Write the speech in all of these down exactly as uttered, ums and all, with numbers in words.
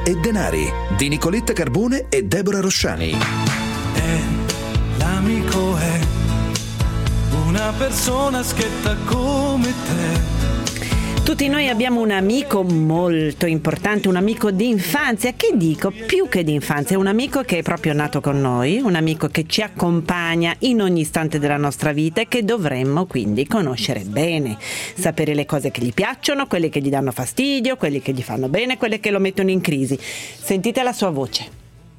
e denari di Nicoletta Carbone e Deborah Rosciani. È l'amico, è una persona schietta come te. Tutti noi abbiamo un amico molto importante, un amico di infanzia, che dico più che di infanzia, un amico che è proprio nato con noi, un amico che ci accompagna in ogni istante della nostra vita e che dovremmo quindi conoscere bene, sapere le cose che gli piacciono, quelle che gli danno fastidio, quelle che gli fanno bene, quelle che lo mettono in crisi. Sentite la sua voce.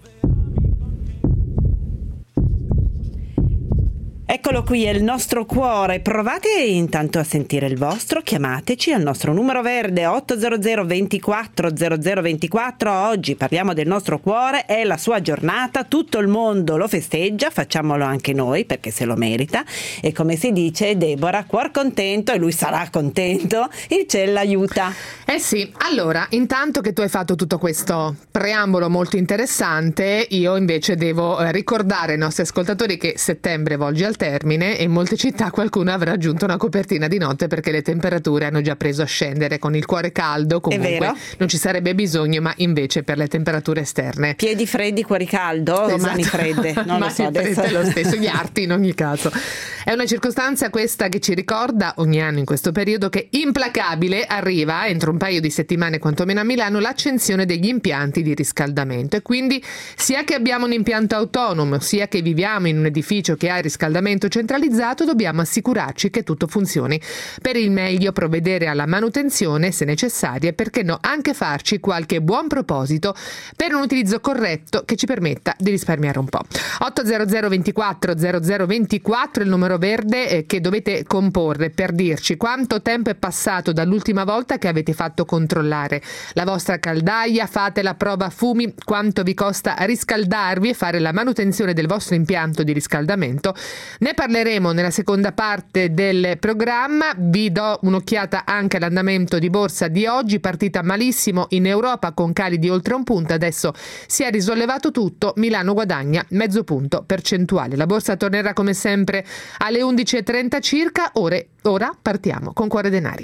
Eccolo qui, è il nostro cuore. Provate intanto a sentire il vostro, chiamateci al nostro numero verde otto zero zero ventiquattro zero zero ventiquattro. Oggi parliamo del nostro cuore, è la sua giornata, tutto il mondo lo festeggia, facciamolo anche noi perché se lo merita. E come si dice, Deborah, cuor contento, e lui sarà contento, il cielo aiuta. Eh sì, allora, intanto che tu hai fatto tutto questo preambolo molto interessante, io invece devo eh, ricordare ai nostri ascoltatori che settembre volge al termine e in molte città qualcuno avrà aggiunto una copertina di notte perché le temperature hanno già preso a scendere. Con il cuore caldo comunque non ci sarebbe bisogno, ma invece per le temperature esterne. Piedi freddi, cuori caldo, esatto. Mani fredde, non lo so adesso. Lo stesso, gli arti in ogni caso. È una circostanza questa che ci ricorda ogni anno in questo periodo che implacabile arriva entro un paio di settimane quantomeno a Milano l'accensione degli impianti di riscaldamento, e quindi sia che abbiamo un impianto autonomo sia che viviamo in un edificio che ha il riscaldamento centralizzato, dobbiamo assicurarci che tutto funzioni per il meglio, provvedere alla manutenzione se necessaria e, perché no, anche farci qualche buon proposito per un utilizzo corretto che ci permetta di risparmiare un po'. otto zero zero ventiquattro zero zero ventiquattro è il numero verde eh, che dovete comporre per dirci quanto tempo è passato dall'ultima volta che avete fatto controllare la vostra caldaia, fate la prova fumi, quanto vi costa riscaldarvi e fare la manutenzione del vostro impianto di riscaldamento. Ne parleremo nella seconda parte del programma. Vi do un'occhiata anche all'andamento di borsa di oggi, partita malissimo in Europa con cali di oltre un punto, adesso si è risollevato tutto, Milano guadagna mezzo punto percentuale. La borsa tornerà come sempre alle undici e trenta circa, ore, ora partiamo con Cuore Denari.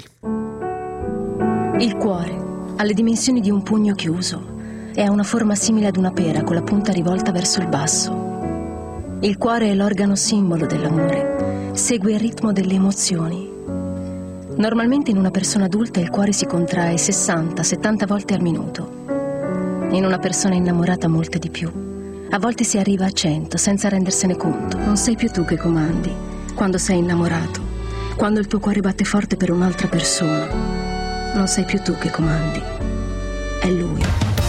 Il cuore ha le dimensioni di un pugno chiuso e ha una forma simile ad una pera con la punta rivolta verso il basso. Il cuore è l'organo simbolo dell'amore, segue il ritmo delle emozioni. Normalmente in una persona adulta il cuore si contrae sessanta settanta volte al minuto. In una persona innamorata molte di più. A volte si arriva a cento senza rendersene conto. Non sei più tu che comandi quando sei innamorato, quando il tuo cuore batte forte per un'altra persona. Non sei più tu che comandi, è lui.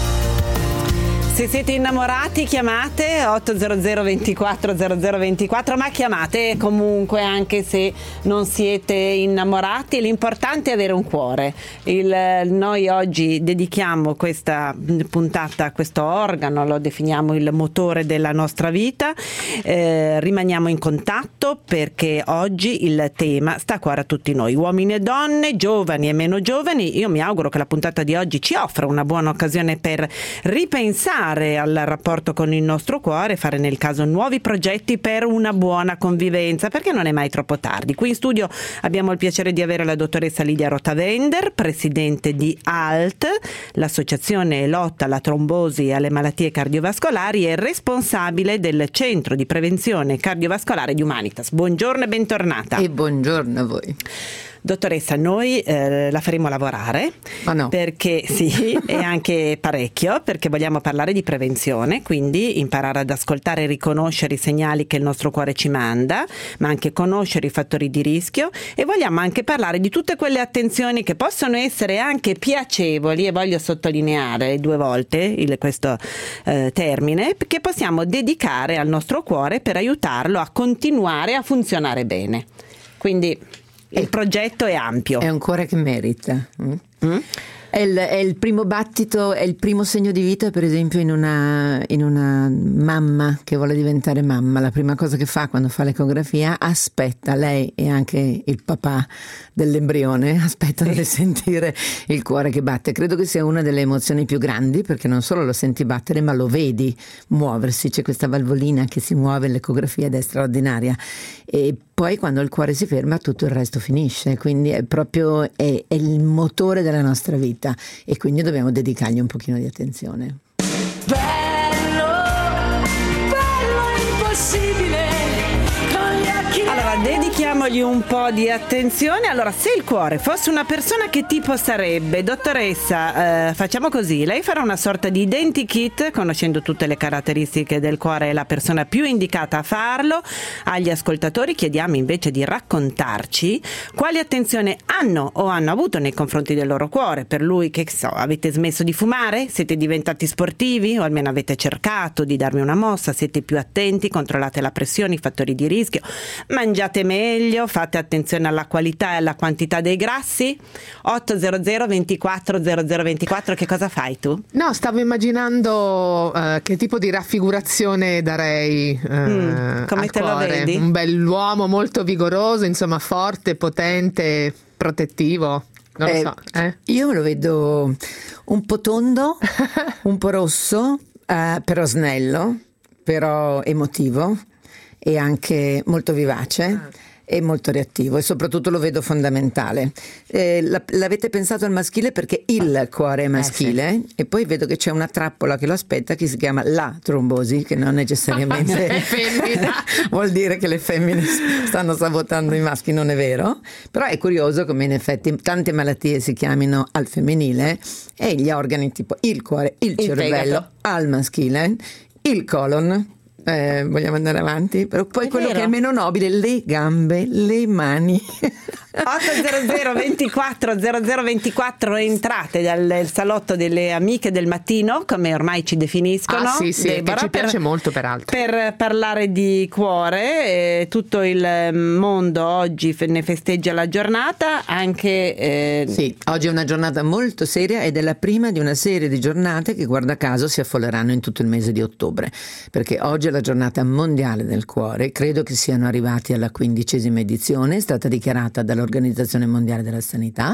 Se siete innamorati chiamate otto zero zero ventiquattro zero zero ventiquattro, ma chiamate comunque anche se non siete innamorati, l'importante è avere un cuore. Il, noi oggi dedichiamo questa puntata a questo organo, lo definiamo il motore della nostra vita, eh, rimaniamo in contatto perché oggi il tema sta a cuore a tutti noi, uomini e donne, giovani e meno giovani. Io mi auguro che la puntata di oggi ci offra una buona occasione per ripensare al rapporto con il nostro cuore, fare nel caso nuovi progetti per una buona convivenza, perché non è mai troppo tardi. Qui in studio abbiamo il piacere di avere la dottoressa Lidia Rotavender, presidente di A L T, l'associazione lotta alla trombosi e alle malattie cardiovascolari, e responsabile del centro di prevenzione cardiovascolare di Humanitas. Buongiorno e bentornata. E buongiorno a voi. Dottoressa, noi eh, la faremo lavorare, ma no. perché sì, e anche parecchio, perché vogliamo parlare di prevenzione, quindi imparare ad ascoltare e riconoscere i segnali che il nostro cuore ci manda, ma anche conoscere i fattori di rischio, e vogliamo anche parlare di tutte quelle attenzioni che possono essere anche piacevoli, e voglio sottolineare due volte il, questo eh, termine, che possiamo dedicare al nostro cuore per aiutarlo a continuare a funzionare bene. Quindi il progetto è ampio. È un cuore che merita. Mm? Mm? È il, è il primo battito, è il primo segno di vita, per esempio, in una, in una mamma che vuole diventare mamma. La prima cosa che fa quando fa l'ecografia, aspetta, lei e anche il papà dell'embrione aspettano di sentire il cuore che batte. Credo che sia una delle emozioni più grandi, perché non solo lo senti battere, ma lo vedi muoversi. C'è questa valvolina che si muove, l'ecografia, ed è straordinaria. E poi quando il cuore si ferma tutto il resto finisce, quindi è proprio è, è il motore della nostra vita. vita, e quindi dobbiamo dedicargli un pochino di attenzione. Bello, bello impossibile. Allora, dedichiamogli un po' di attenzione. Allora, se il cuore fosse una persona, che tipo sarebbe? Dottoressa, eh, facciamo così: lei farà una sorta di identikit, conoscendo tutte le caratteristiche del cuore, è la persona più indicata a farlo. Agli ascoltatori chiediamo invece di raccontarci quali attenzione hanno o hanno avuto nei confronti del loro cuore. Per lui, che so, avete smesso di fumare? Siete diventati sportivi? O almeno avete cercato di darmi una mossa? Siete più attenti? Controllate la pressione, i fattori di rischio? Mangiate meglio, fate attenzione alla qualità e alla quantità dei grassi? otto zero zero ventiquattro zero zero ventiquattro, che cosa fai tu? No, stavo immaginando uh, che tipo di raffigurazione darei uh, mm, come al te cuore. Lo vedi? Un bell'uomo molto vigoroso, insomma forte, potente, protettivo. Non lo Eh, so. Eh? Io me lo vedo un po' tondo, un po' rosso, eh, però snello, però emotivo e anche molto vivace. Ah. E molto reattivo, e soprattutto lo vedo fondamentale. Eh, la, l'avete pensato al maschile perché il cuore è maschile, eh sì. E poi vedo che c'è una trappola che lo aspetta, che si chiama la trombosi, che non necessariamente è femmina. Vuol dire che le femmine stanno sabotando i maschi, non è vero, però è curioso come in effetti tante malattie si chiamino al femminile, e gli organi tipo il cuore, il, il cervello fegato. Al maschile, il colon. Eh, vogliamo andare avanti? Però poi è quello vero. Che è meno nobile, le gambe, le mani. otto zero zero ventiquattro zero zero ventiquattro, entrate dal salotto delle amiche del mattino, come ormai ci definiscono. Ah sì, sì, Deborah, che ci piace per, molto peraltro. Per parlare di cuore, eh, tutto il mondo oggi ne festeggia la giornata, anche... Eh... Sì, oggi è una giornata molto seria ed è la prima di una serie di giornate che, guarda caso, si affolleranno in tutto il mese di ottobre, perché oggi è la giornata mondiale del cuore. Credo che siano arrivati alla quindicesima edizione, è stata dichiarata dall'Organizzazione Mondiale della Sanità,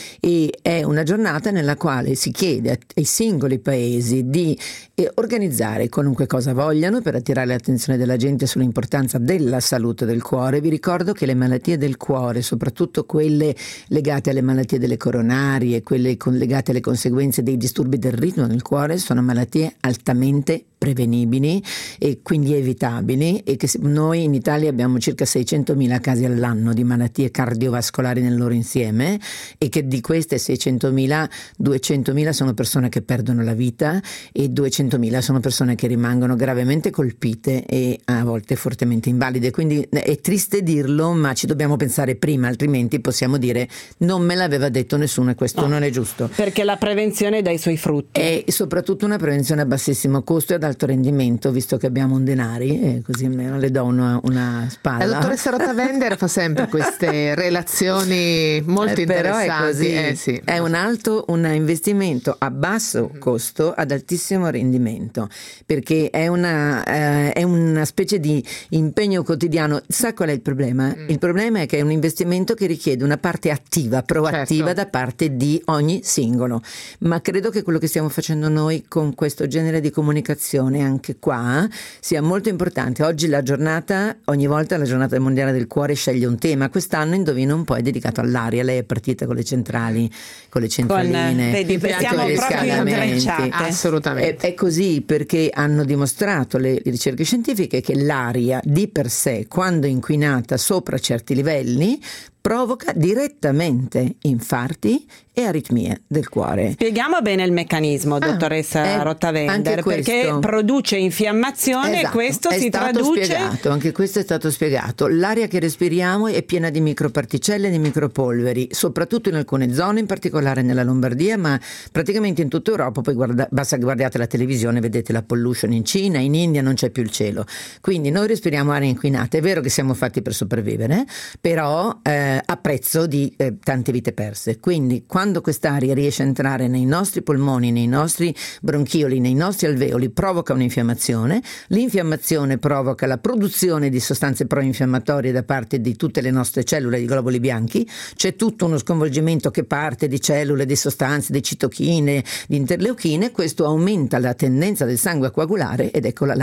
e è una giornata nella quale si chiede ai singoli paesi di eh, organizzare qualunque cosa vogliano per attirare l'attenzione della gente sull'importanza della salute del cuore. Vi ricordo che le malattie del cuore, soprattutto quelle legate alle malattie delle coronarie, quelle con, legate alle conseguenze dei disturbi del ritmo del cuore, sono malattie altamente prevenibili e quindi evitabili, e che noi in Italia abbiamo circa seicentomila casi all'anno di malattie cardiovascolari nel loro insieme, e che di queste seicentomila, duecentomila sono persone che perdono la vita e duecentomila sono persone che rimangono gravemente colpite e a volte fortemente invalide. Quindi è triste dirlo, ma ci dobbiamo pensare prima, altrimenti possiamo dire non me l'aveva detto nessuno, e questo no, non è giusto. Perché la prevenzione dà i suoi frutti. E soprattutto una prevenzione a bassissimo costo e ad alto rendimento, visto che abbiamo un denari, e così almeno le do una, una spalla. La dottoressa Rotavender fa sempre queste relazioni molto eh, interessanti. Però è così, eh, sì. È un alto un investimento a basso costo ad altissimo rendimento, perché è una, eh, è una specie di impegno quotidiano. Sa qual è il problema? Mm. Il problema è che è un investimento che richiede una parte attiva, proattiva, certo, da parte di ogni singolo, ma credo che quello che stiamo facendo noi con questo genere di comunicazione anche qua sia molto importante. Oggi la giornata, ogni volta la giornata mondiale del cuore sceglie un tema. Quest'anno, indovina un po', è dedicato all'aria. Lei è partita con le centrali, con le centraline, con, vedi, siamo proprio intrecciate. Assolutamente. È, è così perché hanno dimostrato le, le ricerche scientifiche che l'aria di per sé, quando inquinata sopra certi livelli, provoca direttamente infarti e aritmie del cuore. Spieghiamo bene il meccanismo, dottoressa ah, Rotavender, perché produce infiammazione, esatto, e questo è si stato traduce... spiegato, anche questo è stato spiegato. L'aria che respiriamo è piena di microparticelle e di micropolveri, soprattutto in alcune zone, in particolare nella Lombardia, ma praticamente in tutta Europa. Poi guarda, basta che guardiate la televisione, vedete la pollution in Cina, in India non c'è più il cielo. Quindi noi respiriamo aria inquinata. È vero che siamo fatti per sopravvivere, però eh, a prezzo di eh, tante vite perse. Quindi quando quest'aria riesce a entrare nei nostri polmoni, nei nostri bronchioli, nei nostri alveoli, provoca un'infiammazione. L'infiammazione provoca la produzione di sostanze pro-infiammatorie da parte di tutte le nostre cellule di globuli bianchi. C'è tutto uno sconvolgimento che parte di cellule, di sostanze, di citochine, di interleuchine. Questo aumenta la tendenza del sangue a coagulare ed eccola là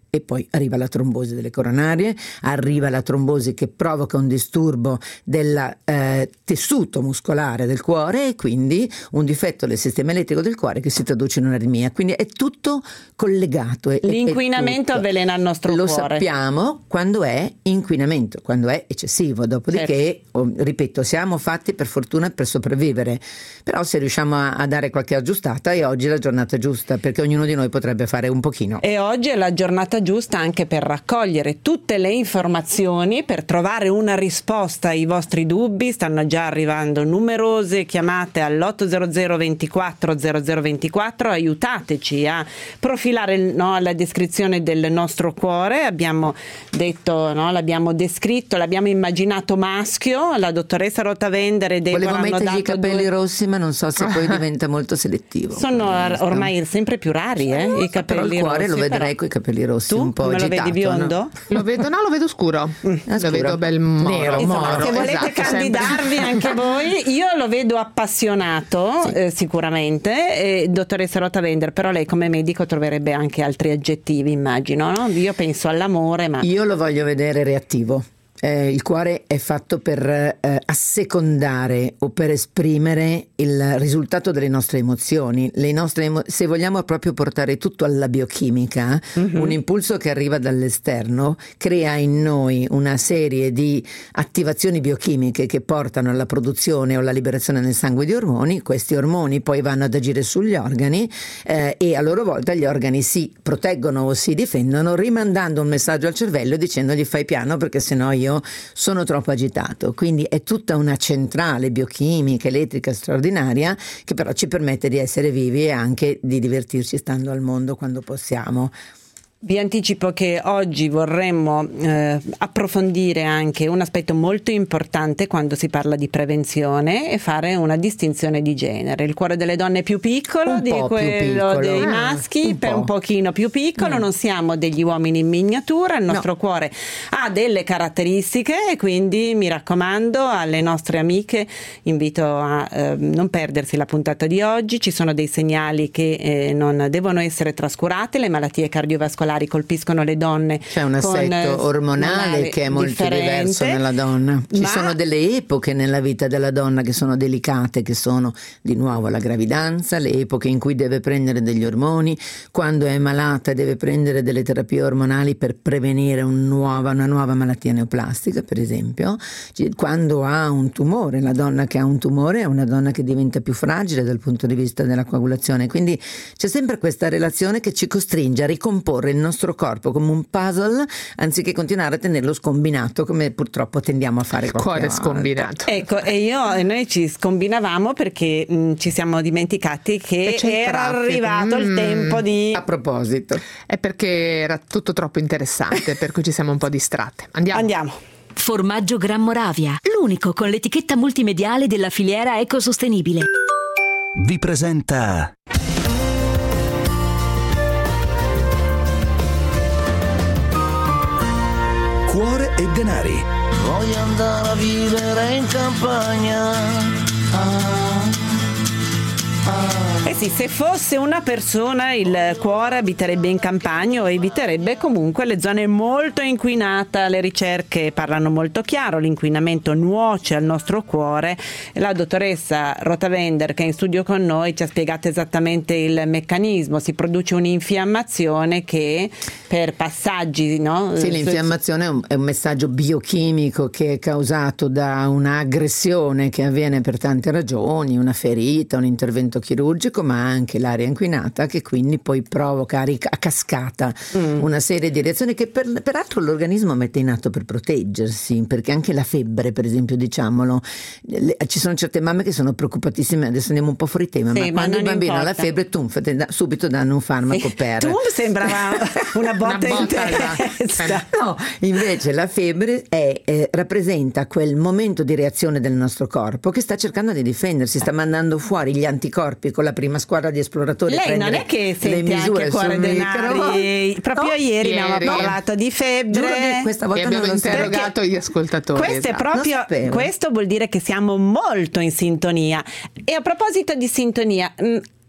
e poi arriva la trombosi delle coronarie, arriva la trombosi che provoca un disturbo del eh, tessuto muscolare del cuore e quindi un difetto del sistema elettrico del cuore che si traduce in un'aritmia. Quindi è tutto collegato. È, L'inquinamento è avvelena il nostro Lo cuore. Lo sappiamo quando è inquinamento, quando è eccessivo. Dopodiché, certo. oh, ripeto, siamo fatti per fortuna per sopravvivere, però se riusciamo a, a dare qualche aggiustata, e oggi è la giornata giusta, perché ognuno di noi potrebbe fare un pochino. E oggi è la giornata giusta anche per raccogliere tutte le informazioni, per trovare una risposta ai vostri dubbi. Stanno già arrivando numerose chiamate all'otto zero zero ventiquattro zero zero ventiquattro. Aiutateci a profilare, no, la descrizione del nostro cuore. Abbiamo detto, no, l'abbiamo descritto, l'abbiamo immaginato maschio. La dottoressa Rotavender e Deborah volevo hanno mettergli dato i capelli due... rossi, ma non so se poi diventa molto selettivo. Sono ormai sempre più rari, eh, i capelli però il cuore rossi, lo vedrei però... con i capelli rossi. Tu un po' come agitato, lo vedi biondo? No? Lo vedo, no, lo vedo scuro. Mm, lo scuro. vedo bel moro. Nero, Insomma, moro. se volete esatto, candidarvi sempre. anche voi, io lo vedo appassionato, sì. eh, sicuramente, eh, dottoressa Rotavender, però lei come medico troverebbe anche altri aggettivi, immagino, no? Io penso all'amore, ma... Io lo voglio vedere reattivo. Eh, il cuore è fatto per eh, assecondare o per esprimere il risultato delle nostre emozioni. Le nostre emo- se vogliamo proprio portare tutto alla biochimica, mm-hmm. un impulso che arriva dall'esterno crea in noi una serie di attivazioni biochimiche che portano alla produzione o alla liberazione nel sangue di ormoni. Questi ormoni poi vanno ad agire sugli organi eh, e a loro volta gli organi si proteggono o si difendono, rimandando un messaggio al cervello e dicendogli fai piano perché sennò io sono troppo agitato. Quindi è tutta una centrale biochimica, elettrica straordinaria, che però ci permette di essere vivi e anche di divertirci stando al mondo quando possiamo. Vi anticipo che oggi vorremmo eh, approfondire anche un aspetto molto importante quando si parla di prevenzione e fare una distinzione di genere. Il cuore delle donne è più piccolo un di po' quello più piccolo. dei Ah, maschi, un per po'. un pochino più piccolo, Mm. non siamo degli uomini in miniatura, il nostro No. cuore ha delle caratteristiche e quindi mi raccomando alle nostre amiche, invito a eh, non perdersi la puntata di oggi. Ci sono dei segnali che eh, non devono essere trascurati, le malattie cardiovascolari colpiscono le donne. C'è un con, assetto ormonale che è molto differente, diverso nella donna. Ci ma- sono delle epoche nella vita della donna che sono delicate, che sono di nuovo la gravidanza, le epoche in cui deve prendere degli ormoni, quando è malata deve prendere delle terapie ormonali per prevenire un nuova, una nuova malattia neoplastica, per esempio. Quando ha un tumore, la donna che ha un tumore è una donna che diventa più fragile dal punto di vista della coagulazione. Quindi c'è sempre questa relazione che ci costringe a ricomporre il nostro corpo come un puzzle, anziché continuare a tenerlo scombinato come purtroppo tendiamo a fare qualche Cuore volta. scombinato. Ecco, e io e noi ci scombinavamo perché mh, ci siamo dimenticati che E c'è il era traffico. arrivato il Mm. tempo di... A proposito, È perché era tutto troppo interessante, per cui ci siamo un po' distratte. Andiamo. Andiamo. Formaggio Gran Moravia, l'unico con l'etichetta multimediale della filiera ecosostenibile. Vi presenta Cuore e denari. Voglio andare a vivere in campagna. Ah, ah. Eh sì, se fosse una persona il cuore abiterebbe in campagna o eviterebbe comunque le zone molto inquinate. Le ricerche parlano molto chiaro, l'inquinamento nuoce al nostro cuore. La dottoressa Rotavender, che è in studio con noi, ci ha spiegato esattamente il meccanismo. Si produce un'infiammazione che per passaggi, no? sì, l'infiammazione è un, è un messaggio biochimico che è causato da un'aggressione che avviene per tante ragioni, una ferita, un intervento chirurgico, ma anche l'aria inquinata che quindi poi provoca a cascata mm. una serie di reazioni che per, peraltro l'organismo mette in atto per proteggersi, perché anche la febbre, per esempio, diciamolo, le, ci sono certe mamme che sono preoccupatissime, adesso andiamo un po' fuori tema, sì, ma, ma quando il bambino importa. ha la febbre tum, da, subito danno un farmaco Sì, per tu sembrava una botta, Una botta in testa. no, invece la febbre è, eh, rappresenta quel momento di reazione del nostro corpo che sta cercando di difendersi, sta mandando fuori gli anticorpi con la prima squadra di esploratori. Lei non è che sente anche cuore denari. Proprio no, ieri ieri. abbiamo parlato di febbre. Giuro che questa E volta non abbiamo lo so. interrogato gli ascoltatori. Questo è esatto. proprio, Non sapevo. questo vuol dire che siamo molto in sintonia. E a proposito di sintonia, mh,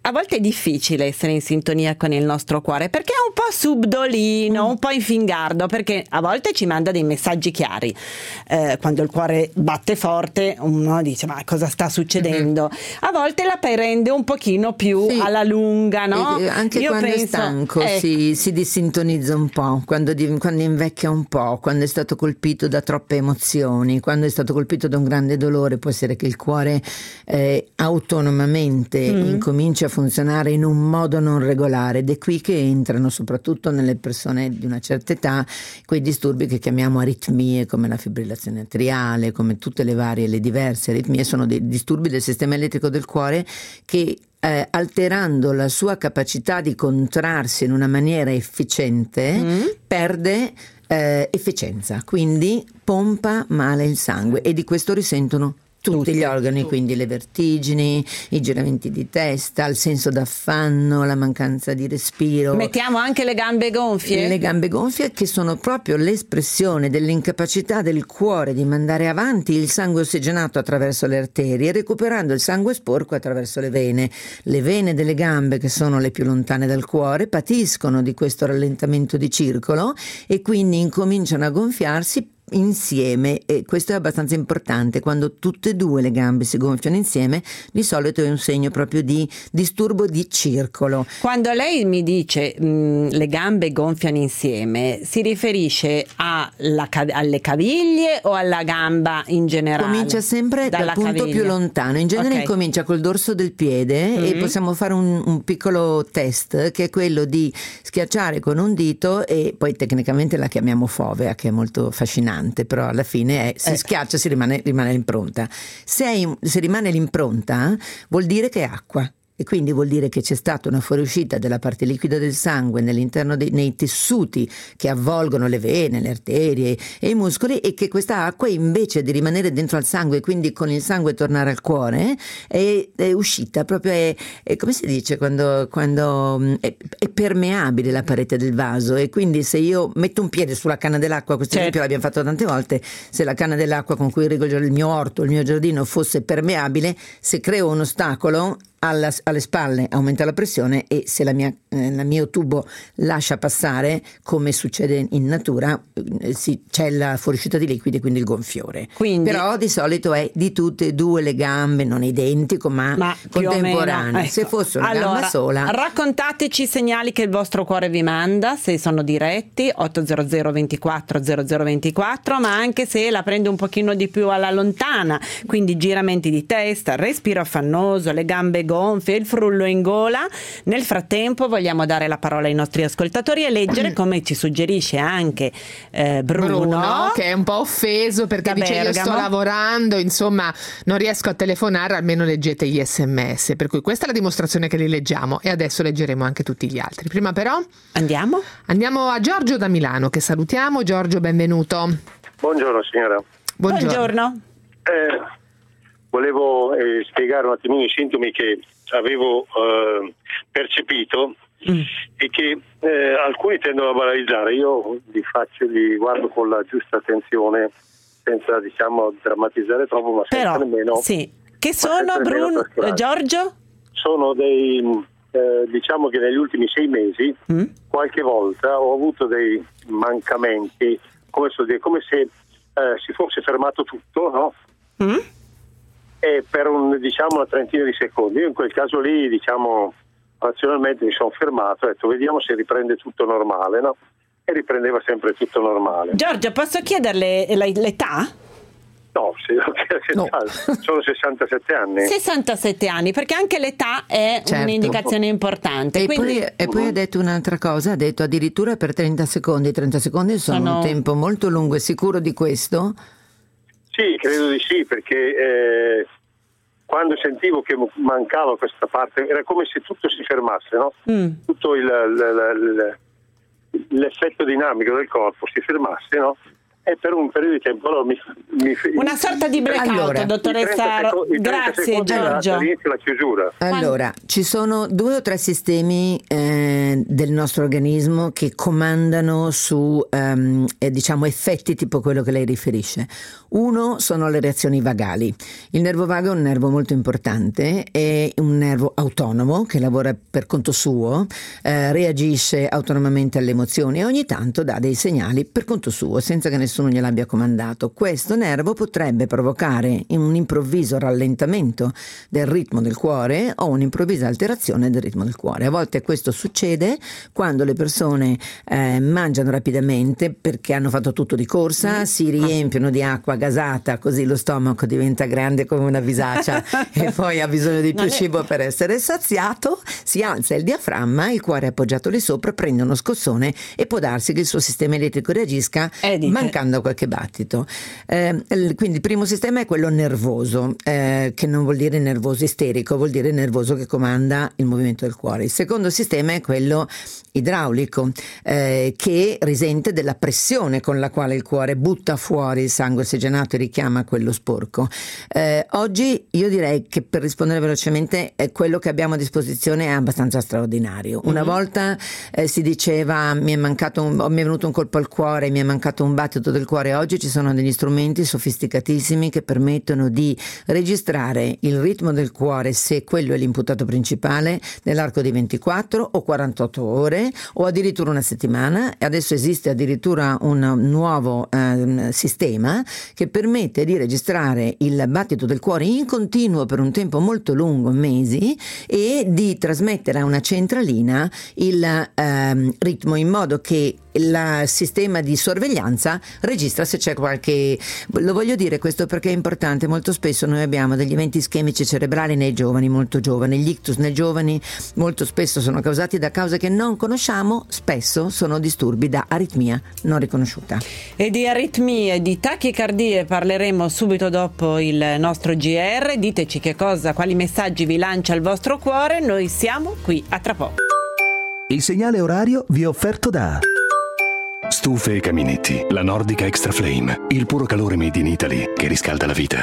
a volte è difficile essere in sintonia con il nostro cuore, perché è un po' subdolino, un po' infingardo, perché a volte ci manda dei messaggi chiari. Eh, quando il cuore batte forte, uno dice ma cosa sta succedendo? Mm-hmm. A volte la rende un pochino più sì. alla lunga, no? E anche Io quando penso, è stanco eh, si, si disintonizza un po', quando, di, quando invecchia un po', quando è stato colpito da troppe emozioni, quando è stato colpito da un grande dolore, può essere che il cuore eh, autonomamente mm. incomincia a funzionare in un modo non regolare, ed è qui che entrano soprattutto nelle persone di una certa età quei disturbi che chiamiamo aritmie, come la fibrillazione atriale, come tutte le varie, le diverse aritmie. Sono dei disturbi del sistema elettrico del cuore che eh, alterando la sua capacità di contrarsi in una maniera efficiente mm. perde eh, efficienza, quindi pompa male il sangue, e di questo risentono tutti gli organi, quindi le vertigini, i giramenti di testa, il senso d'affanno, la mancanza di respiro. Mettiamo anche le gambe gonfie. Le gambe gonfie, che sono proprio l'espressione dell'incapacità del cuore di mandare avanti il sangue ossigenato attraverso le arterie, recuperando il sangue sporco attraverso le vene. Le vene delle gambe, che sono le più lontane dal cuore, patiscono di questo rallentamento di circolo e quindi incominciano a gonfiarsi insieme, e questo è abbastanza importante. Quando tutte e due le gambe si gonfiano insieme, di solito è un segno proprio di disturbo di circolo. Quando lei mi dice mh, le gambe gonfiano insieme, si riferisce alla, alle caviglie o alla gamba in generale? Comincia sempre dal punto caviglia. più lontano, in genere okay. comincia col dorso del piede mm-hmm. e possiamo fare un, un piccolo test, che è quello di schiacciare con un dito, e poi tecnicamente la chiamiamo fovea, che è molto affascinante, però alla fine è, si eh. schiaccia, si rimane, rimane l'impronta. Se, è, se rimane l'impronta, vuol dire che è acqua. E quindi vuol dire che c'è stata una fuoriuscita della parte liquida del sangue nell'interno dei nei tessuti che avvolgono le vene, le arterie e i muscoli, e che questa acqua, invece di rimanere dentro al sangue e quindi con il sangue tornare al cuore, è, è uscita proprio, è, è come si dice quando, quando è, è permeabile la parete del vaso, e quindi se io metto un piede sulla canna dell'acqua, questo certo. esempio l'abbiamo fatto tante volte, se la canna dell'acqua con cui irrigo il mio orto, il mio giardino, fosse permeabile, se creo un ostacolo Alla, alle spalle aumenta la pressione, e se la mia, eh, il mio tubo lascia passare, come succede in natura, eh, si, c'è la fuoriuscita di liquidi, quindi il gonfiore. Quindi, però di solito è di tutte e due le gambe, non identico ma, ma contemporaneo. Ecco. Se fosse una allora, gamba sola. Raccontateci i segnali che il vostro cuore vi manda, se sono diretti otto zero zero ventiquattro zero zero ventiquattro, ma anche se la prende un pochino di più alla lontana, quindi giramenti di testa, respiro affannoso, le gambe gonfie, il frullo in gola. Nel frattempo vogliamo dare la parola ai nostri ascoltatori e leggere, come ci suggerisce anche eh, Bruno, Bruno, che è un po' offeso perché dice Bergamo. Io sto lavorando, insomma non riesco a telefonare, almeno leggete gli sms, per cui questa è la dimostrazione che li leggiamo, e adesso leggeremo anche tutti gli altri. Prima però andiamo andiamo a Giorgio da Milano, che salutiamo. Giorgio, benvenuto. Buongiorno signora. Buongiorno, Buongiorno. Eh, Volevo eh, spiegare un attimino i sintomi che avevo eh, percepito mm. e che eh, alcuni tendono a banalizzare. Io li faccio, li guardo con la giusta attenzione, senza diciamo drammatizzare troppo, ma senza Però, nemmeno. Sì. Che sono, Bruno? Eh, Giorgio? Sono dei eh, diciamo che negli ultimi sei mesi mm. qualche volta ho avuto dei mancamenti, come, so dire, come se eh, si fosse fermato tutto, no? Mm. E per un, diciamo una trentina di secondi. Io in quel caso lì, diciamo, razionalmente mi sono fermato, ho detto vediamo se riprende tutto normale, no? E riprendeva sempre tutto normale. Giorgio, posso chiederle l'età? No, sì, no. Sono sessantasette anni. sessantasette anni, perché anche l'età è certo. un'indicazione importante. E, quindi... poi, e poi ha detto un'altra cosa, ha detto addirittura per trenta secondi. trenta secondi sono, sono... un tempo molto lungo, è sicuro di questo? Sì, credo di sì, perché eh, quando sentivo che mancava questa parte era come se tutto si fermasse, no? Mm. Tutto il, il, il, l'effetto dinamico del corpo si fermasse, no? E per un periodo di tempo allora mi, mi una sorta di blackout, allora, dottoressa. Seco- grazie Giorgio. All'inizio la chiusura. Allora, ci sono due o tre sistemi eh, del nostro organismo che comandano su um, eh, diciamo effetti tipo quello che lei riferisce. Uno sono le reazioni vagali. Il nervo vago è un nervo molto importante, è un nervo autonomo che lavora per conto suo, eh, reagisce autonomamente alle emozioni e ogni tanto dà dei segnali per conto suo, senza che nessuno gliel'abbia comandato. Questo nervo potrebbe provocare un improvviso rallentamento del ritmo del cuore o un'improvvisa alterazione del ritmo del cuore. A volte questo succede quando le persone eh, mangiano rapidamente perché hanno fatto tutto di corsa, si riempiono di acqua gasata, così lo stomaco diventa grande come una bisaccia e poi ha bisogno di più Non è- cibo per essere saziato, si alza il diaframma, il cuore è appoggiato lì sopra, prende uno scossone e può darsi che il suo sistema elettrico reagisca Eh, dite. mancando qualche battito. Eh, il- quindi il primo sistema è quello nervoso, eh, che non vuol dire nervoso isterico, vuol dire nervoso che comanda il movimento del cuore. Il secondo sistema è quello idraulico, eh, che risente della pressione con la quale il cuore butta fuori il sangue ossigenato e richiama quello sporco. Eh, oggi io direi che, per rispondere velocemente, eh, quello che abbiamo a disposizione è abbastanza straordinario. Una volta eh, si diceva mi è mancato un, mi è venuto un colpo al cuore, mi è mancato un battito del cuore. Oggi ci sono degli strumenti sofisticatissimi che permettono di registrare il ritmo del cuore, se quello è l'imputato principale, nell'arco di ventiquattro o quarantotto ore o addirittura una settimana. E adesso esiste addirittura un nuovo ehm, sistema che permette di registrare il battito del cuore in continuo per un tempo molto lungo, mesi, e di trasmettere a una centralina il ehm, ritmo, in modo che il sistema di sorveglianza registra se c'è qualche... Lo voglio dire questo perché è importante. Molto spesso noi abbiamo degli eventi ischemici cerebrali nei giovani, molto giovani. Gli ictus nei giovani molto spesso sono causati da cause che non conosciamo, spesso sono disturbi da aritmia non riconosciuta. E di aritmie e di tachicardie parleremo subito dopo il nostro G R. Diteci che cosa, quali messaggi vi lancia il vostro cuore. Noi siamo qui, a tra poco. Il segnale orario vi è offerto da Stufe e caminetti, la Nordica Extra Flame, il puro calore made in Italy che riscalda la vita.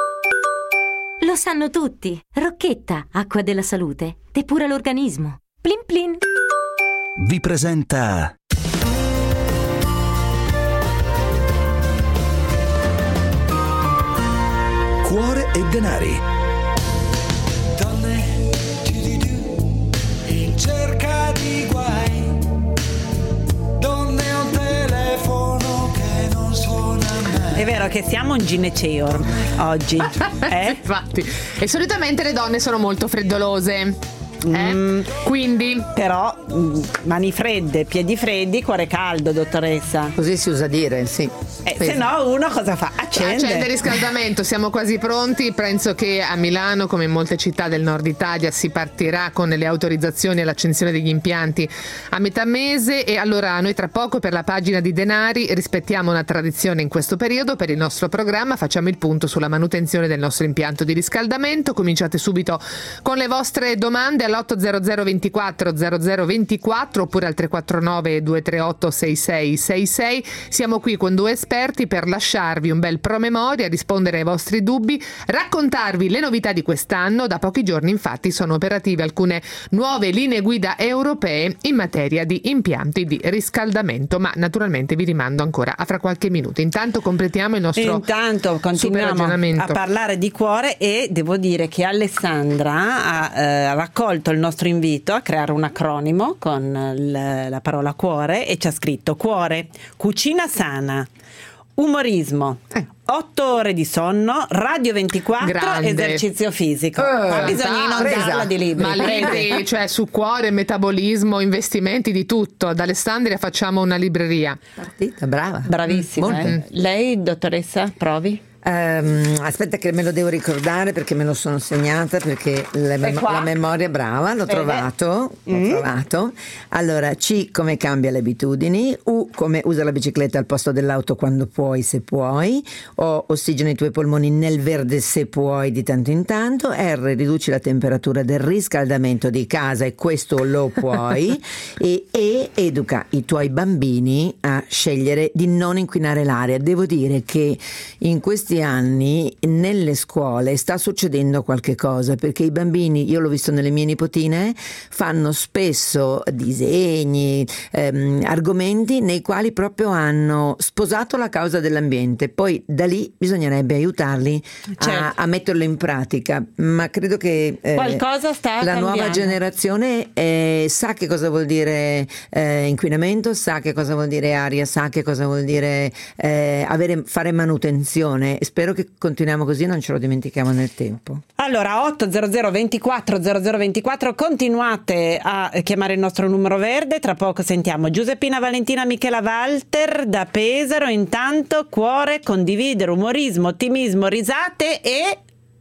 Lo sanno tutti. Rocchetta, acqua della salute, depura l'organismo. Plin plin. vi presenta Cuore e denari. Donne in cerca di guai, donne a un telefono che non suona mai. È vero che siamo un gineceo oggi, eh? Infatti. E solitamente le donne sono molto freddolose. Eh? Mm, Quindi però mm, mani fredde, piedi freddi, cuore caldo, dottoressa. Così si usa dire, sì. Eh, Sì. se no uno cosa fa? Accende. accende il riscaldamento, siamo quasi pronti. Penso che a Milano, come in molte città del nord Italia, si partirà con le autorizzazioni all'accensione degli impianti a metà mese. E allora noi tra poco, per la pagina di Denari, rispettiamo una tradizione in questo periodo. Per il nostro programma facciamo il punto sulla manutenzione del nostro impianto di riscaldamento. Cominciate subito con le vostre domande all'otto zero zero ventiquattro zero zero ventiquattro oppure al tre quattro nove due tre otto sei sei sei sei. Siamo qui con due esperti per lasciarvi un bel promemoria, rispondere ai vostri dubbi, raccontarvi le novità di quest'anno. Da pochi giorni infatti sono operative alcune nuove linee guida europee in materia di impianti di riscaldamento, ma naturalmente vi rimando ancora a fra qualche minuto. Intanto completiamo il nostro Intanto super continuiamo ragionamento. a parlare di cuore e devo dire che Alessandra ha eh, raccolto il nostro invito a creare un acronimo con l- la parola cuore e ci ha scritto: cuore, cucina sana, umorismo, Eh. otto ore di sonno, Radio ventiquattro, Grande. esercizio fisico. Eh, Ma bisogna inondarla presa. di libri. Ma libri, cioè su cuore, metabolismo, investimenti, di tutto. Ad Alessandria facciamo una libreria. Partita, brava. Bravissima. Molto. eh. Lei, dottoressa, provi? Ehm, aspetta che me lo devo ricordare perché me lo sono segnata, perché la, mem- qua? la memoria, brava, l'ho Vede? trovato, l'ho Mm. trovato. Allora, C come cambia le abitudini, U come usa la bicicletta al posto dell'auto quando puoi, se puoi, O ossigena i tuoi polmoni nel verde se puoi di tanto in tanto, R riduci la temperatura del riscaldamento di casa e questo lo puoi, e E educa i tuoi bambini a scegliere di non inquinare l'aria. Devo dire che in questi questi anni nelle scuole sta succedendo qualche cosa, perché i bambini, io l'ho visto nelle mie nipotine, fanno spesso disegni, ehm, argomenti nei quali proprio hanno sposato la causa dell'ambiente. Poi da lì bisognerebbe aiutarli certo. a, a metterlo in pratica, ma credo che eh, qualcosa sta la cambiando. Nuova generazione eh, sa che cosa vuol dire eh, inquinamento, sa che cosa vuol dire aria, sa che cosa vuol dire eh, avere, fare manutenzione. Spero che continuiamo così e non ce lo dimentichiamo nel tempo. Allora, otto zero zero ventiquattro zero zero ventiquattro, continuate a chiamare il nostro numero verde. Tra poco sentiamo Giuseppina, Valentina, Michela, Walter da Pesaro. Intanto cuore, condividere, umorismo, ottimismo, risate e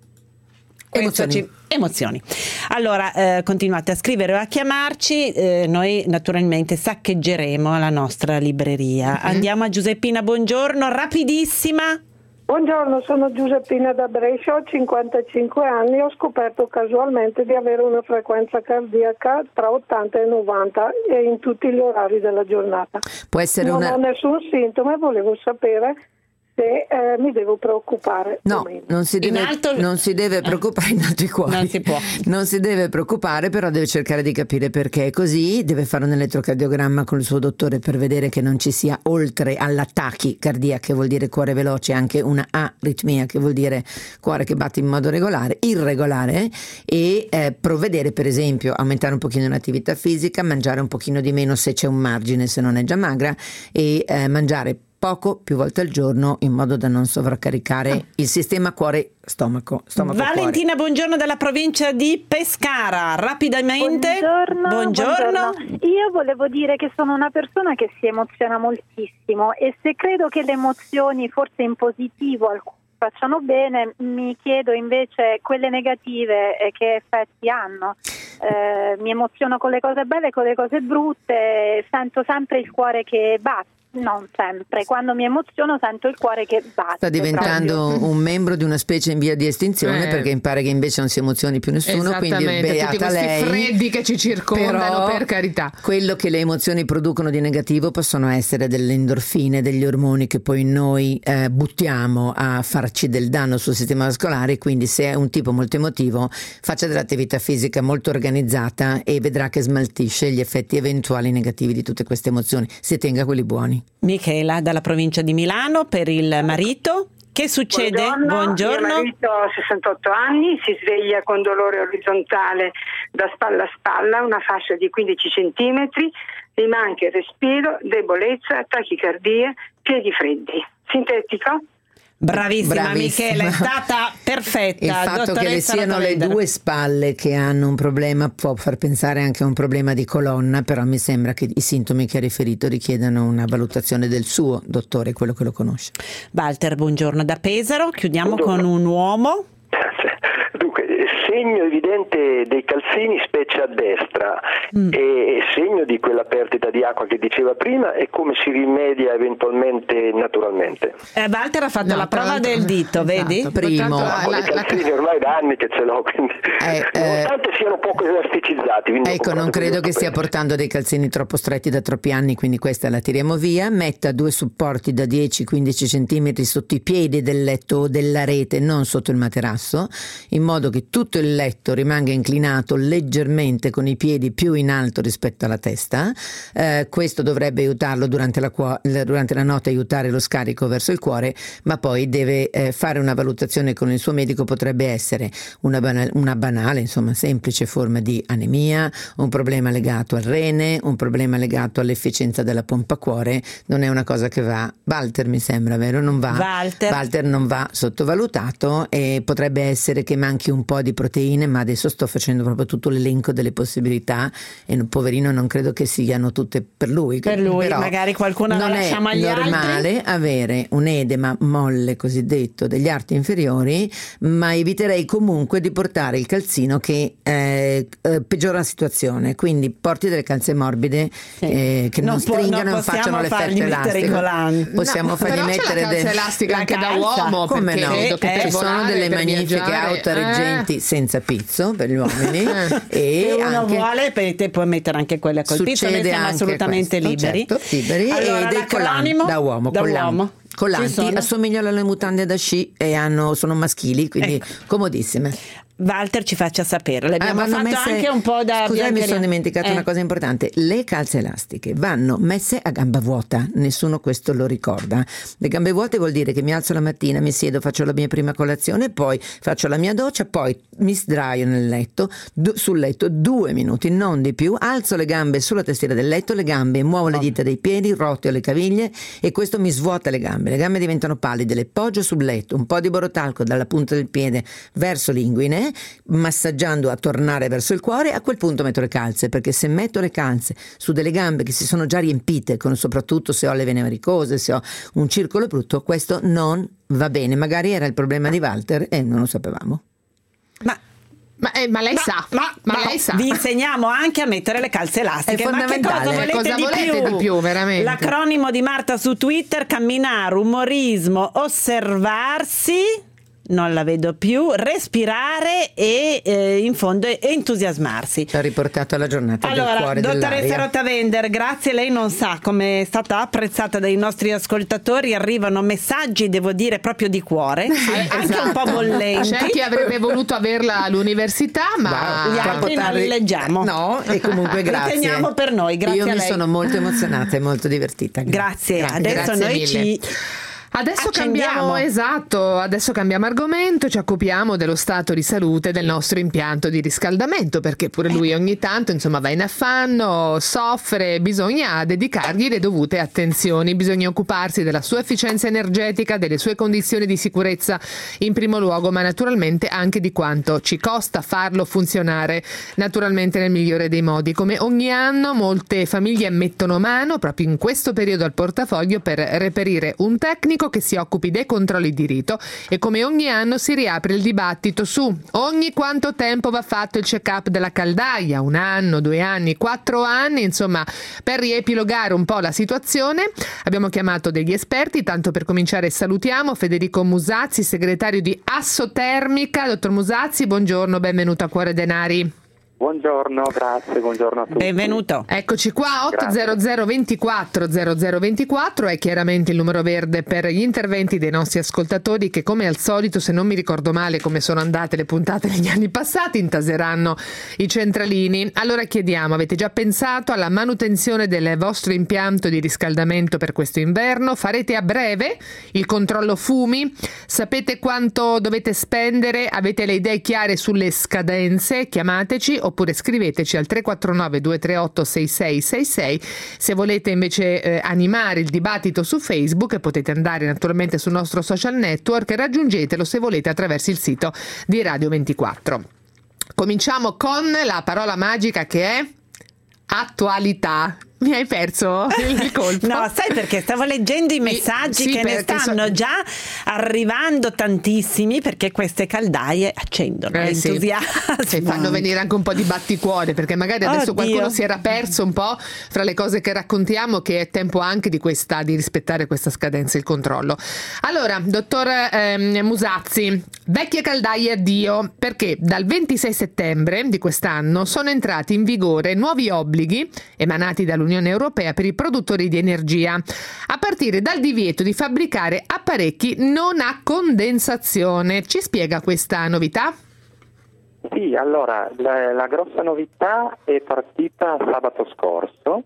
emozioni. Ci... emozioni. Allora, eh, continuate a scrivere o a chiamarci, eh, noi naturalmente saccheggeremo la nostra libreria. Mm-hmm. Andiamo a Giuseppina, buongiorno, rapidissima. Buongiorno, sono Giuseppina da Brescia, ho cinquantacinque anni, ho scoperto casualmente di avere una frequenza cardiaca tra ottanta e novanta e in tutti gli orari della giornata. Può essere non una... ho nessun sintomo e volevo sapere se eh, mi devo preoccupare. No, non si deve, alto... non si deve preoccupare in alto i cuori. Non si può. Non si deve preoccupare, però deve cercare di capire perché è così, deve fare un elettrocardiogramma con il suo dottore per vedere che non ci sia, oltre all'attacchi cardiaca, che vuol dire cuore veloce, anche una aritmia, che vuol dire cuore che batte in modo regolare, irregolare, e eh, provvedere, per esempio, aumentare un pochino l'attività fisica, mangiare un pochino di meno se c'è un margine, se non è già magra, e eh, mangiare poco, più volte al giorno, in modo da non sovraccaricare ah. il sistema cuore-stomaco. Stomaco, Valentina, cuore. buongiorno dalla provincia di Pescara. Rapidamente. Buongiorno, buongiorno. buongiorno. Io volevo dire che sono una persona che si emoziona moltissimo e se credo che le emozioni, forse in positivo, facciano bene, mi chiedo invece quelle negative eh, che effetti hanno. Eh, mi emoziono con le cose belle e con le cose brutte, sento sempre il cuore che batte. Non sempre, quando mi emoziono sento il cuore che batte. Sta diventando proprio. un membro di una specie in via di estinzione, eh. perché impara che invece non si emozioni più nessuno, quindi beata tutti questi lei. freddi che ci circondano, Però, per carità. Quello che le emozioni producono di negativo possono essere delle endorfine, degli ormoni che poi noi eh, buttiamo a farci del danno sul sistema vascolare, quindi se è un tipo molto emotivo faccia dell'attività fisica molto organizzata e vedrà che smaltisce gli effetti eventuali negativi di tutte queste emozioni, si tenga quelli buoni. Michela dalla provincia di Milano, per il marito. Che succede? Buongiorno, Buongiorno. mio marito ha sessantotto anni, si sveglia con dolore orizzontale da spalla a spalla, una fascia di quindici centimetri, gli manca il respiro, debolezza, tachicardie, piedi freddi. Sintetico? Bravissima, Bravissima. Michela, è stata perfetta. Il fatto che le siano le due spalle che hanno un problema può far pensare anche a un problema di colonna, però mi sembra che i sintomi che ha riferito richiedano una valutazione del suo dottore, quello che lo conosce. Walter, buongiorno da Pesaro, chiudiamo buongiorno. Con un uomo. Dunque, segno evidente dei calzini, specie a destra, mm. e segno di quella perdita di acqua che diceva prima, e come si rimedia eventualmente naturalmente. Eh, Walter ha fatto no, la prova del dito, esatto, vedi? Primo. La, la, I calzini la... ormai da anni che ce l'ho, quindi eh, nonostante eh, siano poco elasticizzati. Ecco, non credo che stia portando dei calzini troppo stretti da troppi anni, quindi questa la tiriamo via. Metta due supporti da dieci quindici centimetri sotto i piedi del letto o della rete, non sotto il materasso, in modo che tutto il letto rimanga inclinato leggermente con i piedi più in alto rispetto alla testa. Eh, questo dovrebbe aiutarlo durante la, durante la notte, aiutare lo scarico verso il cuore, ma poi deve eh, fare una valutazione con il suo medico. Potrebbe essere una, banale, una banale, insomma semplice forma di anemia, un problema legato al rene, un problema legato all'efficienza della pompa cuore. Non è una cosa che va. Walter mi sembra, vero? Non va. Walter, Walter non va sottovalutato, e potrebbe essere che manchi un po' di proteine, ma adesso sto facendo proprio tutto l'elenco delle possibilità e poverino non credo che siano tutte per lui. Per lui, però magari qualcuno la lasciamo agli altri. Non è normale avere un edema molle cosiddetto degli arti inferiori, ma eviterei comunque di portare il calzino che eh, eh, peggiora la situazione, quindi porti delle calze morbide sì. eh, che non, non stringano e non facciano l'effetto elastico. Possiamo no, fargli mettere la calza del... elastica anche da uomo. Come no? Credo che eh, ci sono delle magnifiche viaggiare, autoreggenti eh. senza pizzo per gli uomini e e uno anche vuole te puoi mettere anche quelle col pizzo, ne siamo assolutamente questo, liberi, certo, liberi allora, e dei collan da uomo, da collan. uomo. Collanti, assomigliano alle mutande da sci e hanno, sono maschili, quindi ecco, comodissime. Walter ci faccia sapere, le abbiamo ah, fatto messe, anche un po' da scusate, mi sono biancheria. dimenticato eh. una cosa importante. Le calze elastiche vanno messe a gamba vuota, nessuno questo lo ricorda. Le gambe vuote vuol dire che mi alzo la mattina, mi siedo, faccio la mia prima colazione, poi faccio la mia doccia, poi mi sdraio nel letto, du- sul letto due minuti, non di più, alzo le gambe sulla tastiera del letto, le gambe, muovo le dita dei piedi, roteo le caviglie e questo mi svuota le gambe. Le gambe diventano pallide, le poggio sul letto, un po' di borotalco dalla punta del piede verso l'inguine, massaggiando a tornare verso il cuore. A quel punto metto le calze, perché se metto le calze su delle gambe che si sono già riempite, con, soprattutto se ho le vene varicose, se ho un circolo brutto, questo non va bene. Magari era il problema di Walter e non lo sapevamo. Ma Ma, eh, ma lei ma, sa, ma, ma ma lei sa. Vi insegniamo anche a mettere le calze elastiche. È fondamentale. Ma che cosa volete, cosa di, volete più? di più, veramente? L'acronimo di Marta su Twitter: camminare, umorismo, osservarsi. Non la vedo più, respirare e eh, in fondo entusiasmarsi. Ha riportato alla giornata allora, del cuore dottoressa dell'aria. Rotavender, grazie. Lei non sa come è stata apprezzata dai nostri ascoltatori. Arrivano messaggi, devo dire, proprio di cuore, anche esatto, un po' bollenti. C'è chi avrebbe voluto averla all'università, ma Gli altri non li leggiamo. No, e comunque grazie. Li teniamo per noi, grazie Io a mi lei. sono molto emozionata e molto divertita. Grazie. Grazie. Adesso Grazie noi mille. ci Adesso accendiamo. cambiamo, esatto, adesso cambiamo argomento, ci occupiamo dello stato di salute del nostro impianto di riscaldamento, perché pure lui ogni tanto, insomma, va in affanno, soffre, bisogna dedicargli le dovute attenzioni, bisogna occuparsi della sua efficienza energetica, delle sue condizioni di sicurezza in primo luogo, ma naturalmente anche di quanto ci costa farlo funzionare naturalmente nel migliore dei modi. Come ogni anno molte famiglie mettono mano proprio in questo periodo al portafoglio per reperire un tecnico che si occupi dei controlli di rito, e come ogni anno si riapre il dibattito su ogni quanto tempo va fatto il check-up della caldaia, un anno, due anni, quattro anni, insomma, per riepilogare un po' la situazione abbiamo chiamato degli esperti. Tanto per cominciare salutiamo Federico Musazzi, segretario di Assotermica. Dottor Musazzi, buongiorno, benvenuto a Cuore Denari. Buongiorno, grazie, buongiorno a tutti. Benvenuto. Eccoci qua, otto zero zero ventiquattro zero zero ventiquattro è chiaramente il numero verde per gli interventi dei nostri ascoltatori che, come al solito, se non mi ricordo male come sono andate le puntate negli anni passati, intaseranno i centralini. Allora chiediamo, avete già pensato alla manutenzione del vostro impianto di riscaldamento per questo inverno? Farete a breve il controllo fumi? Sapete quanto dovete spendere? Avete le idee chiare sulle scadenze? Chiamateci oppure scriveteci al tre quattro nove due tre otto sei sei sei sei. Se volete invece eh, animare il dibattito su Facebook, potete andare naturalmente sul nostro social network e raggiungetelo se volete attraverso il sito di Radio ventiquattro. Cominciamo con la parola magica che è attualità. Mi hai perso il colpo? No, sai perché stavo leggendo i messaggi sì, che ne perché stanno so- già arrivando tantissimi, perché queste caldaie accendono Eh sì. l'entusiasmo. Sì, fanno venire anche un po' di batticuore, perché magari adesso Oddio. qualcuno si era perso un po' fra le cose che raccontiamo, che è tempo anche di questa di rispettare questa scadenza, il controllo. Allora, dottor ehm, Musazzi, vecchie caldaie addio, perché dal ventisei settembre di quest'anno sono entrati in vigore nuovi obblighi emanati dall'Unione Europea per i produttori di energia, a partire dal divieto di fabbricare apparecchi non a condensazione. Ci spiega questa novità? Sì, allora, la, la grossa novità è partita sabato scorso,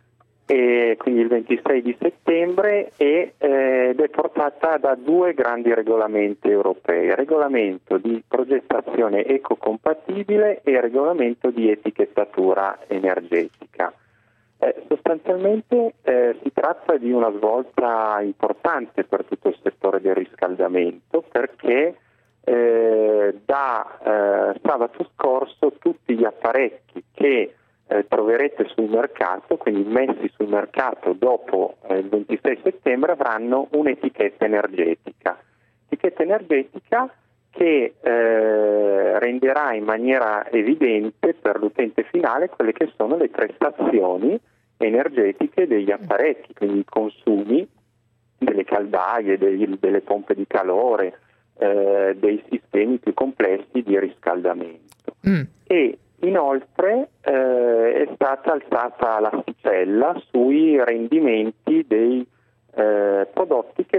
e quindi il ventisei di settembre, e, eh, ed è portata da due grandi regolamenti europei: il regolamento di progettazione ecocompatibile e il regolamento di etichettatura energetica. Eh, sostanzialmente eh, si tratta di una svolta importante per tutto il settore del riscaldamento, perché eh, da eh, sabato scorso tutti gli apparecchi che eh, troverete sul mercato, quindi messi sul mercato dopo eh, il ventisei settembre, avranno un'etichetta energetica. Etichetta energetica che eh, renderà in maniera evidente per l'utente finale quelle che sono le prestazioni energetiche degli apparecchi, quindi i consumi delle caldaie, degli, delle pompe di calore, eh, dei sistemi più complessi di riscaldamento. Mm. E inoltre eh, è stata alzata l'asticella sui rendimenti dei eh, prodotti che possono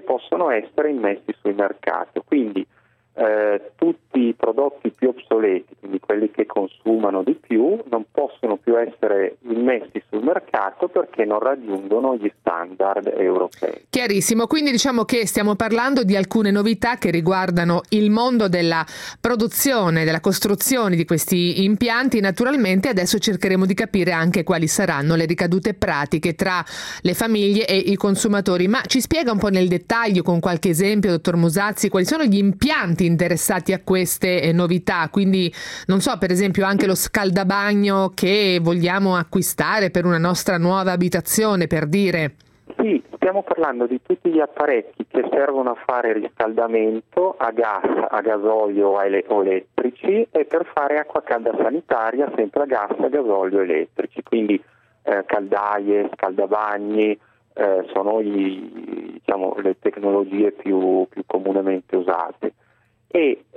devono essere immessi sul mercato. Quindi eh, tutti i prodotti più obsoleti, quindi quelli che consumano di più, non possono più essere immessi sul mercato perché non raggiungono gli standard europei. Chiarissimo, quindi diciamo che stiamo parlando di alcune novità che riguardano il mondo della produzione, della costruzione di questi impianti. Naturalmente adesso cercheremo di capire anche quali saranno le ricadute pratiche tra le famiglie e i consumatori. Ma ci spiega un po' nel dettaglio, con qualche esempio, dottor Musazzi, quali sono gli impianti interessati a queste eh, novità? Quindi non so, per esempio anche lo scaldabagno che vogliamo acquistare per una nostra nuova abitazione, per dire. Sì, stiamo parlando di tutti gli apparecchi che servono a fare riscaldamento a gas, a gasolio o elettrici, e per fare acqua calda sanitaria sempre a gas, a gasolio elettrici, quindi eh, caldaie, scaldabagni, eh, sono gli, diciamo, le tecnologie più, più comunemente usate. E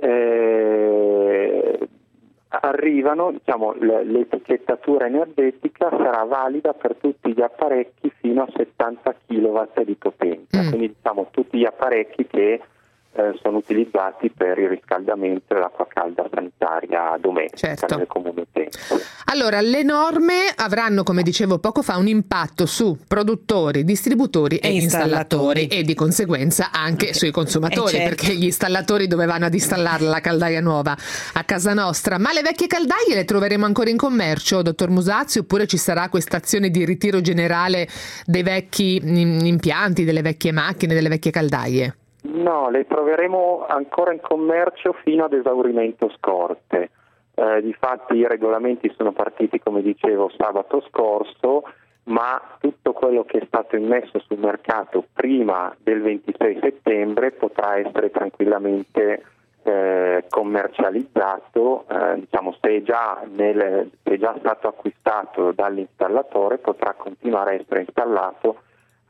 eh, arrivano, diciamo, l'etichettatura energetica sarà valida per tutti gli apparecchi fino a settanta chilowatt di potenza, mm. quindi diciamo tutti gli apparecchi che eh, sono utilizzati per il riscaldamento e l'acqua calda sanitaria domestica, certo, nelle comuni utenze. Allora, le norme avranno, come dicevo poco fa, un impatto su produttori, distributori e, e installatori, installatori e di conseguenza anche okay. sui consumatori, certo, perché gli installatori dove vanno ad installare la caldaia nuova a casa nostra. Ma le vecchie caldaie le troveremo ancora in commercio, dottor Musazzi, oppure ci sarà questa azione di ritiro generale dei vecchi impianti, delle vecchie macchine, delle vecchie caldaie? No, le troveremo ancora in commercio fino ad esaurimento scorte. Eh, difatti i regolamenti sono partiti, come dicevo, sabato scorso, ma tutto quello che è stato immesso sul mercato prima del ventisei settembre potrà essere tranquillamente eh, commercializzato, eh, diciamo se è già nel, se è già stato acquistato dall'installatore, potrà continuare a essere installato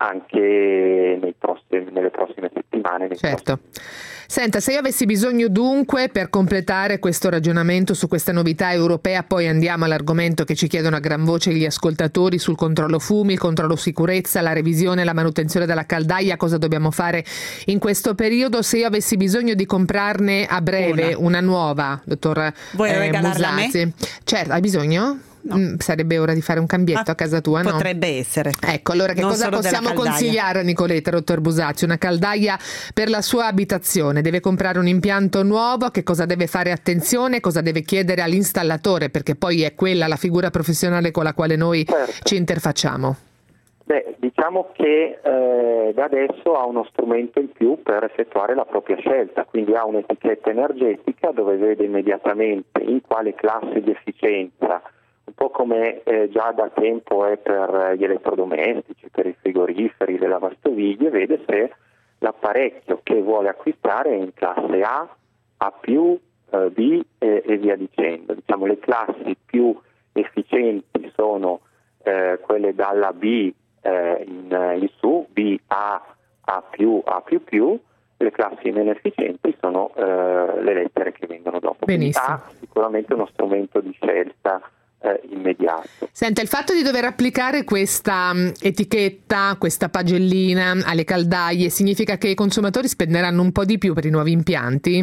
anche nei prossimi, nelle prossime settimane. Nei certo. Prossimi... Senta, se io avessi bisogno dunque, per completare questo ragionamento su questa novità europea, poi andiamo all'argomento che ci chiedono a gran voce gli ascoltatori sul controllo fumi, il controllo sicurezza, la revisione e la manutenzione della caldaia, cosa dobbiamo fare in questo periodo? Se io avessi bisogno di comprarne a breve una, una nuova, dottor Vuoi eh, regalarla Musazzi? a me? Certo, hai bisogno? No. Mm, sarebbe ora di fare un cambietto ah, a casa tua, no? Potrebbe essere. Ecco, allora che non cosa possiamo consigliare a Nicoletta, dottor Musazzi? Una caldaia per la sua abitazione, deve comprare un impianto nuovo, a che cosa deve fare attenzione, cosa deve chiedere all'installatore, perché poi è quella la figura professionale con la quale noi certo. ci interfacciamo. Beh, diciamo che eh, da adesso ha uno strumento in più per effettuare la propria scelta, quindi ha un'etichetta energetica dove vede immediatamente in quale classe di efficienza, un po' come eh, già da tempo è per gli elettrodomestici, per i frigoriferi, le lavastoviglie, vede se l'apparecchio che vuole acquistare è in classe A, A più, eh, B eh, e via dicendo. Diciamo, le classi più efficienti sono eh, quelle dalla B eh, in, in su, B, A, A più, A più più. Le classi meno efficienti sono eh, le lettere che vengono dopo. Benissimo. Quindi ha sicuramente uno strumento di scelta Eh, immediato. Senta, il fatto di dover applicare questa um, etichetta, questa pagellina alle caldaie significa che i consumatori spenderanno un po' di più per i nuovi impianti?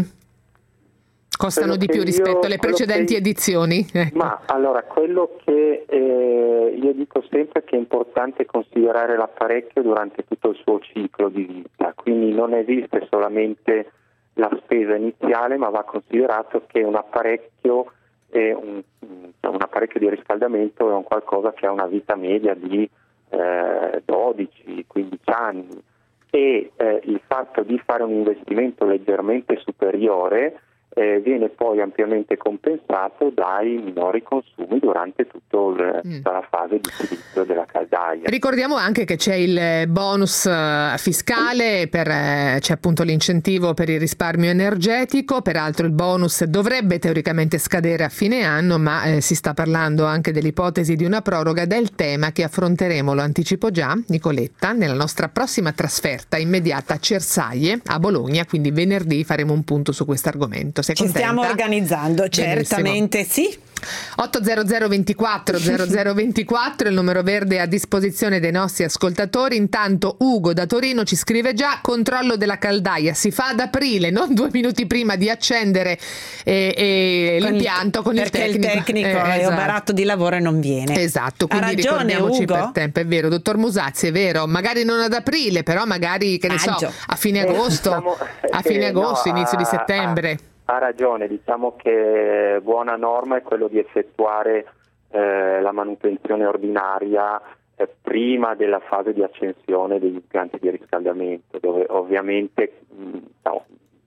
Costano di più rispetto alle precedenti che, edizioni? Ecco. Ma allora, quello che eh, io dico sempre è che è importante considerare l'apparecchio durante tutto il suo ciclo di vita, quindi non esiste solamente la spesa iniziale, ma va considerato che un apparecchio è un, un apparecchio di riscaldamento è un qualcosa che ha una vita media di eh, dodici quindici anni e eh, il fatto di fare un investimento leggermente superiore eh, viene poi ampiamente compensato dai minori consumi durante tutto il, mm. tutta la fase di utilizzo della caldaia. Ricordiamo anche che c'è il bonus fiscale, per, eh, c'è appunto l'incentivo per il risparmio energetico, peraltro il bonus dovrebbe teoricamente scadere a fine anno, ma eh, si sta parlando anche dell'ipotesi di una proroga del tema che affronteremo, lo anticipo già, Nicoletta, nella nostra prossima trasferta immediata a Cersaie, a Bologna, quindi venerdì faremo un punto su questo argomento. Sei Ci contenta? stiamo organizzando, Benissimo. certamente sì. otto zero zero ventiquattro zero zero ventiquattro il numero verde a disposizione dei nostri ascoltatori. Intanto Ugo da Torino ci scrive già: controllo della caldaia si fa ad aprile, non due minuti prima di accendere eh, eh, Con l'impianto il, con il perché tecnico. il tecnico Eh, è esatto. oberato di lavoro e non viene. Esatto, quindi ha ragione, ricordiamoci Ugo? per tempo, è vero, dottor Musazzi, è vero, magari non ad aprile, però magari, che ne so, Maggio. a fine Eh, agosto, diciamo, a fine eh, agosto, no, inizio di ha- settembre. Ha, ha ragione, diciamo che buona norma è quello di effettuare eh, la manutenzione ordinaria eh, prima della fase di accensione degli impianti di riscaldamento, dove ovviamente mh, no,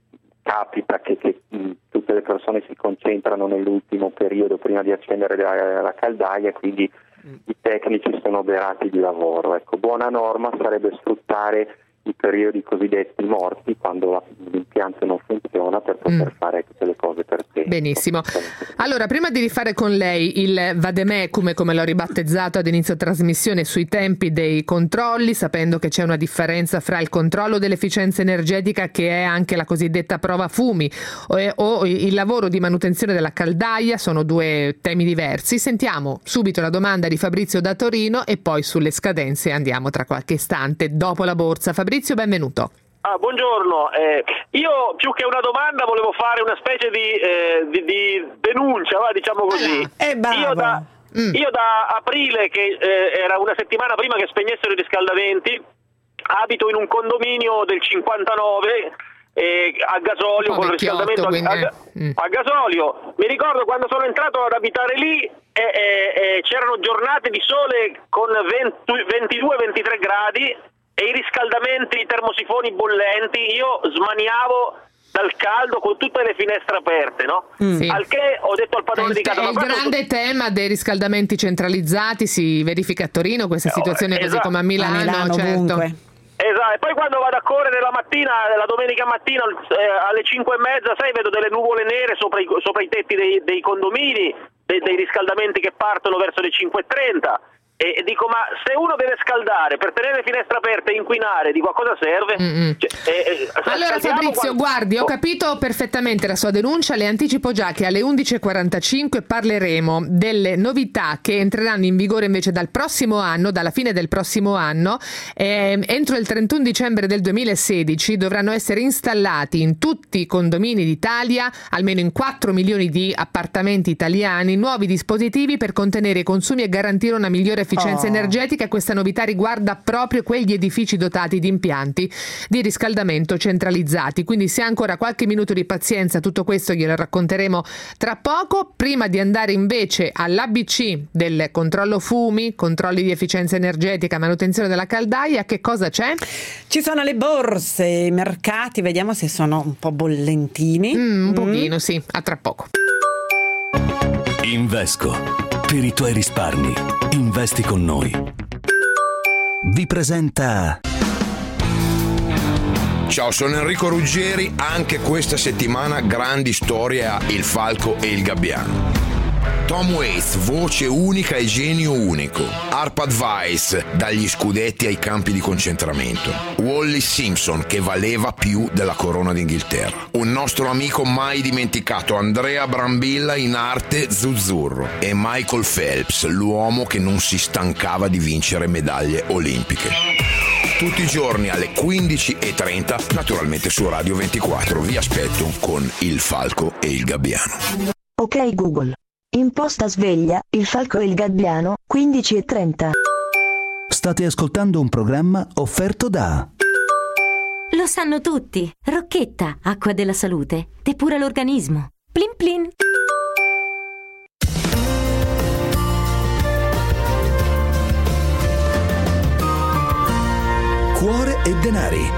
capita che, che mh, tutte le persone si concentrano nell'ultimo periodo prima di accendere la, la caldaia, quindi i tecnici sono oberati di lavoro. Ecco, buona norma sarebbe sfruttare i periodi cosiddetti morti, quando l'impianto non funziona, per poter Mm. fare tutte le cose per tempo. Benissimo. Allora, prima di rifare con lei il vademecum, come l'ho ribattezzato ad inizio trasmissione, sui tempi dei controlli, sapendo che c'è una differenza fra il controllo dell'efficienza energetica, che è anche la cosiddetta prova fumi, o, o il lavoro di manutenzione della caldaia, sono due temi diversi. Sentiamo subito la domanda di Fabrizio da Torino e poi sulle scadenze andiamo tra qualche istante dopo la borsa. Fabrizio, benvenuto. Ah, buongiorno, eh, io più che una domanda volevo fare una specie di, eh, di, di denuncia, va, diciamo così. Io da, Mm. io da aprile, che eh, era una settimana prima che spegnessero i riscaldamenti, abito in un condominio del cinquantanove eh, a gasolio, Un po' con il vecchiotto, riscaldamento a, quindi, a, eh. Mm. a gasolio. Mi ricordo quando sono entrato ad abitare lì e, e, e c'erano giornate di sole con ventidue ventitré gradi e i riscaldamenti, i termosifoni bollenti, io smaniavo dal caldo con tutte le finestre aperte, no? Mm. Sì. Al che ho detto al È padrone il, di casa: è ma il quando grande tema dei riscaldamenti centralizzati, si verifica a Torino questa situazione, così esatto. come a Milano, A Milano, certo. ovunque. Esatto, e poi quando vado a correre la mattina, la domenica mattina eh, alle cinque e mezza, sai, vedo delle nuvole nere sopra i, sopra i tetti dei, dei condomini, dei, dei riscaldamenti che partono verso le cinque e trenta. E, e dico, ma se uno deve scaldare per tenere le finestre aperte e inquinare, di cosa serve? Cioè, eh, eh, Allora scaldiamo Fabrizio, quando- guardi, ho capito perfettamente la sua denuncia, le anticipo già che alle undici e quarantacinque parleremo delle novità che entreranno in vigore invece dal prossimo anno, dalla fine del prossimo anno. Eh, entro il trentuno dicembre del duemilasedici dovranno essere installati in tutti i condomini d'Italia, almeno in quattro milioni di appartamenti italiani, nuovi dispositivi per contenere i consumi e garantire una migliore efficienza Oh. energetica. Questa novità riguarda proprio quegli edifici dotati di impianti di riscaldamento centralizzati, quindi se ha ancora qualche minuto di pazienza, tutto questo glielo racconteremo tra poco. Prima di andare invece all'A B C del controllo fumi, controlli di efficienza energetica, manutenzione della caldaia, che cosa c'è? Ci sono le borse, i mercati, vediamo se sono un po' bollentini. Mm, un pochino, sì, a tra poco. Invesco. Per i tuoi risparmi, investi con noi. Vi presenta Ciao, sono Enrico Ruggeri. Anche questa settimana grandi storie a Il Falco e il Gabbiano. Tom Waits, voce unica e genio unico. Arpad Weiss, dagli scudetti ai campi di concentramento. Wally Simpson, che valeva più della corona d'Inghilterra. Un nostro amico mai dimenticato, Andrea Brambilla, in arte Zuzzurro. E Michael Phelps, l'uomo che non si stancava di vincere medaglie olimpiche. Tutti i giorni alle quindici e trenta, naturalmente su Radio ventiquattro. Vi aspetto con Il Falco e il Gabbiano. Ok Google. Imposta sveglia, Il Falco e il Gabbiano, quindici e trenta. State ascoltando un programma offerto da Lo sanno tutti. Rocchetta, acqua della salute, depura l'organismo. Plin plin. Cuore e denari.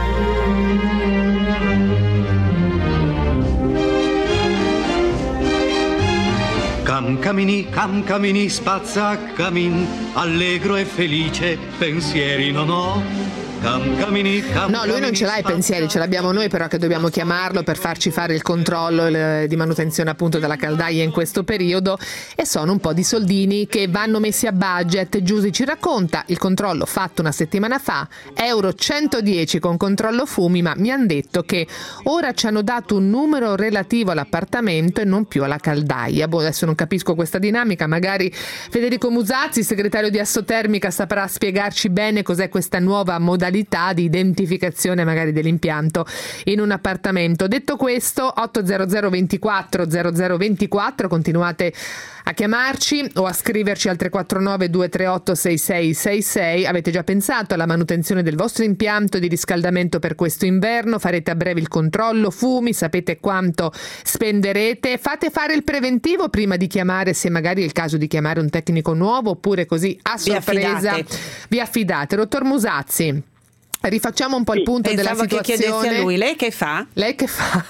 Cam camini, cam camini, spazza cammin, allegro e felice, pensieri non ho. No, lui non ce l'ha i pensieri, ce l'abbiamo noi però che dobbiamo chiamarlo per farci fare il controllo il, di manutenzione appunto della caldaia in questo periodo, e sono un po' di soldini che vanno messi a budget. Giusy ci racconta il controllo fatto una settimana fa, euro centodieci con controllo fumi, ma mi hanno detto che ora ci hanno dato un numero relativo all'appartamento e non più alla caldaia. Boh, adesso non capisco questa dinamica, magari Federico Musazzi, segretario di Assotermica, saprà spiegarci bene cos'è questa nuova modalità di identificazione magari dell'impianto in un appartamento. Detto questo, otto zero zero ventiquattro zero zero ventiquattro, continuate a chiamarci o a scriverci al tre quattro nove due tre otto sei sei sei sei. Avete già pensato alla manutenzione del vostro impianto di riscaldamento per questo inverno? Farete a breve il controllo fumi, sapete quanto spenderete? Fate fare il preventivo prima di chiamare, se magari è il caso di chiamare un tecnico nuovo, oppure così a sorpresa affidate. vi affidate. Dottor Musazzi, rifacciamo un po' il punto Pensavo della che situazione. chiedessi a lui, lei che fa? Lei che fa?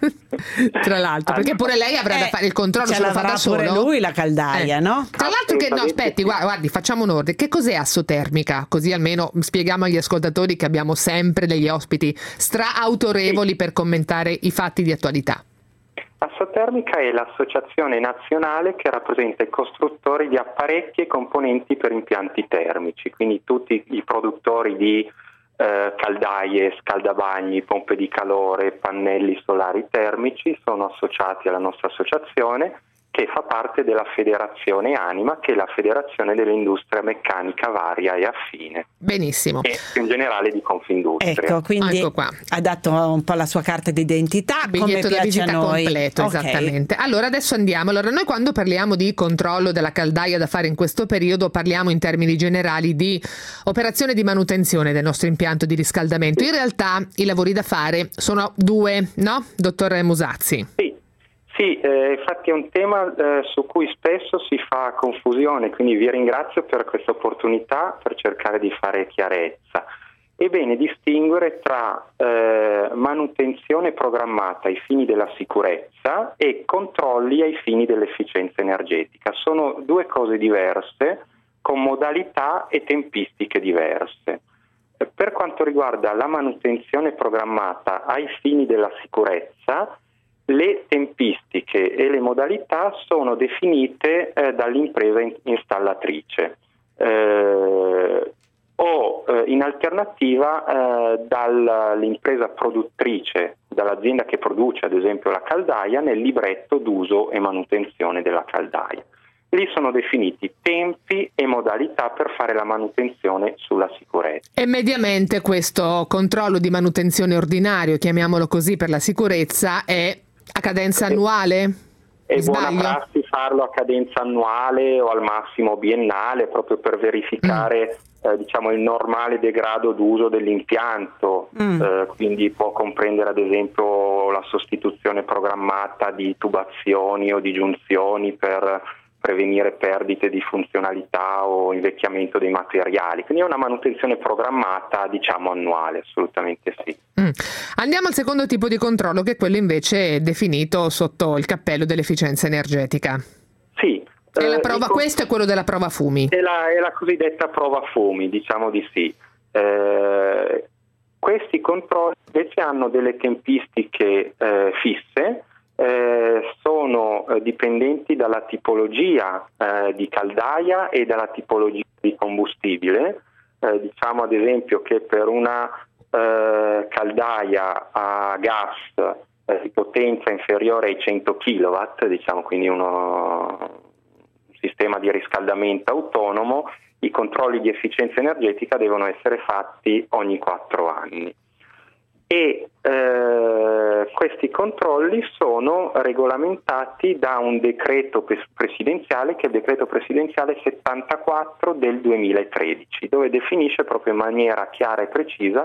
Tra l'altro, perché pure lei avrà da fare il controllo, ce se lo fa l'avrà da solo. pure lui la caldaia, Eh. no? Tra l'altro che no, aspetti, guardi, guardi, facciamo un ordine. Che cos'è Assotermica? Così almeno spieghiamo agli ascoltatori che abbiamo sempre degli ospiti stra-autorevoli per commentare i fatti di attualità. Assotermica è l'associazione nazionale che rappresenta i costruttori di apparecchi e componenti per impianti termici, quindi tutti i produttori di eh, caldaie, scaldabagni, pompe di calore, pannelli solari termici sono associati alla nostra associazione, che fa parte della Federazione Anima, che è la Federazione dell'Industria Meccanica Varia e Affine. Benissimo. E in generale di Confindustria. Ecco, quindi Ecco qua. ha dato un po' la sua carta d'identità, Biglietto come da piace a visita noi. completo, Ok. esattamente. Allora adesso andiamo. Allora noi quando parliamo di controllo della caldaia da fare in questo periodo parliamo in termini generali di operazione di manutenzione del nostro impianto di riscaldamento. In realtà i lavori da fare sono due, no? Dottore Musazzi? Sì. Sì, eh, infatti è un tema eh, su cui spesso si fa confusione, quindi vi ringrazio per questa opportunità per cercare di fare chiarezza. È bene distinguere tra eh, manutenzione programmata ai fini della sicurezza e controlli ai fini dell'efficienza energetica. Sono due cose diverse, con modalità e tempistiche diverse. Per quanto riguarda la manutenzione programmata ai fini della sicurezza, le tempistiche e le modalità sono definite eh, dall'impresa in- installatrice eh, o eh, in alternativa eh, dall'impresa produttrice, dall'azienda che produce ad esempio la caldaia, nel libretto d'uso e manutenzione della caldaia. Lì sono definiti tempi e modalità per fare la manutenzione sulla sicurezza. E mediamente questo controllo di manutenzione ordinario, chiamiamolo così per la sicurezza, è a cadenza annuale? È Mi buona sbaglio? prassi farlo a cadenza annuale o al massimo biennale, proprio per verificare mm. eh, diciamo il normale degrado d'uso dell'impianto, mm. eh, quindi può comprendere ad esempio la sostituzione programmata di tubazioni o di giunzioni per prevenire perdite di funzionalità o invecchiamento dei materiali, quindi è una manutenzione programmata diciamo annuale, assolutamente sì. Mm. Andiamo al secondo tipo di controllo, che è quello invece definito sotto il cappello dell'efficienza energetica. Sì. È la eh, prova, dico, questo è quello della prova fumi. È la, è la cosiddetta prova fumi, diciamo di sì. Eh, questi controlli invece hanno delle tempistiche eh, fisse. Eh, sono eh, dipendenti dalla tipologia eh, di caldaia e dalla tipologia di combustibile. Eh, diciamo ad esempio che per una eh, caldaia a gas eh, di potenza inferiore ai cento chilowatt, diciamo quindi uno, un sistema di riscaldamento autonomo, i controlli di efficienza energetica devono essere fatti ogni quattro anni. E eh, questi controlli sono regolamentati da un decreto presidenziale, che è il decreto presidenziale settantaquattro del duemilatredici, dove definisce proprio in maniera chiara e precisa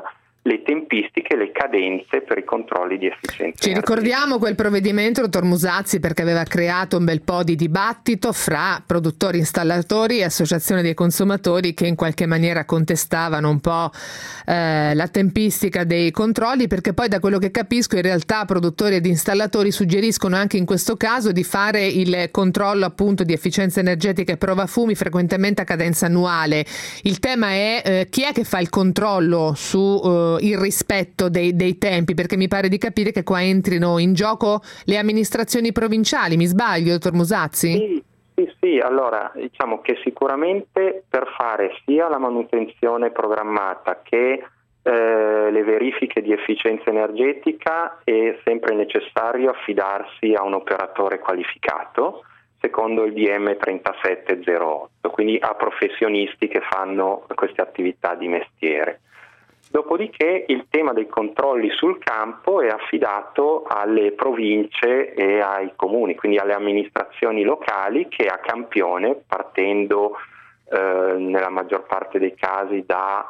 le tempistiche, le cadenze per i controlli di efficienza. Ci ricordiamo quel provvedimento, dottor Musazzi, perché aveva creato un bel po' di dibattito fra produttori, installatori e associazione dei consumatori che in qualche maniera contestavano un po' eh, la tempistica dei controlli, perché poi da quello che capisco in realtà produttori ed installatori suggeriscono anche in questo caso di fare il controllo appunto di efficienza energetica e prova fumi frequentemente a cadenza annuale. Il tema è eh, chi è che fa il controllo su eh, il rispetto dei, dei tempi, perché mi pare di capire che qua entrino in gioco le amministrazioni provinciali, mi sbaglio, dottor Musazzi? Sì, sì, sì, allora diciamo che sicuramente per fare sia la manutenzione programmata che eh, le verifiche di efficienza energetica è sempre necessario affidarsi a un operatore qualificato secondo il D M trentasette zero otto, quindi a professionisti che fanno queste attività di mestiere. Dopodiché il tema dei controlli sul campo è affidato alle province e ai comuni, quindi alle amministrazioni locali che a campione, partendo eh, nella maggior parte dei casi da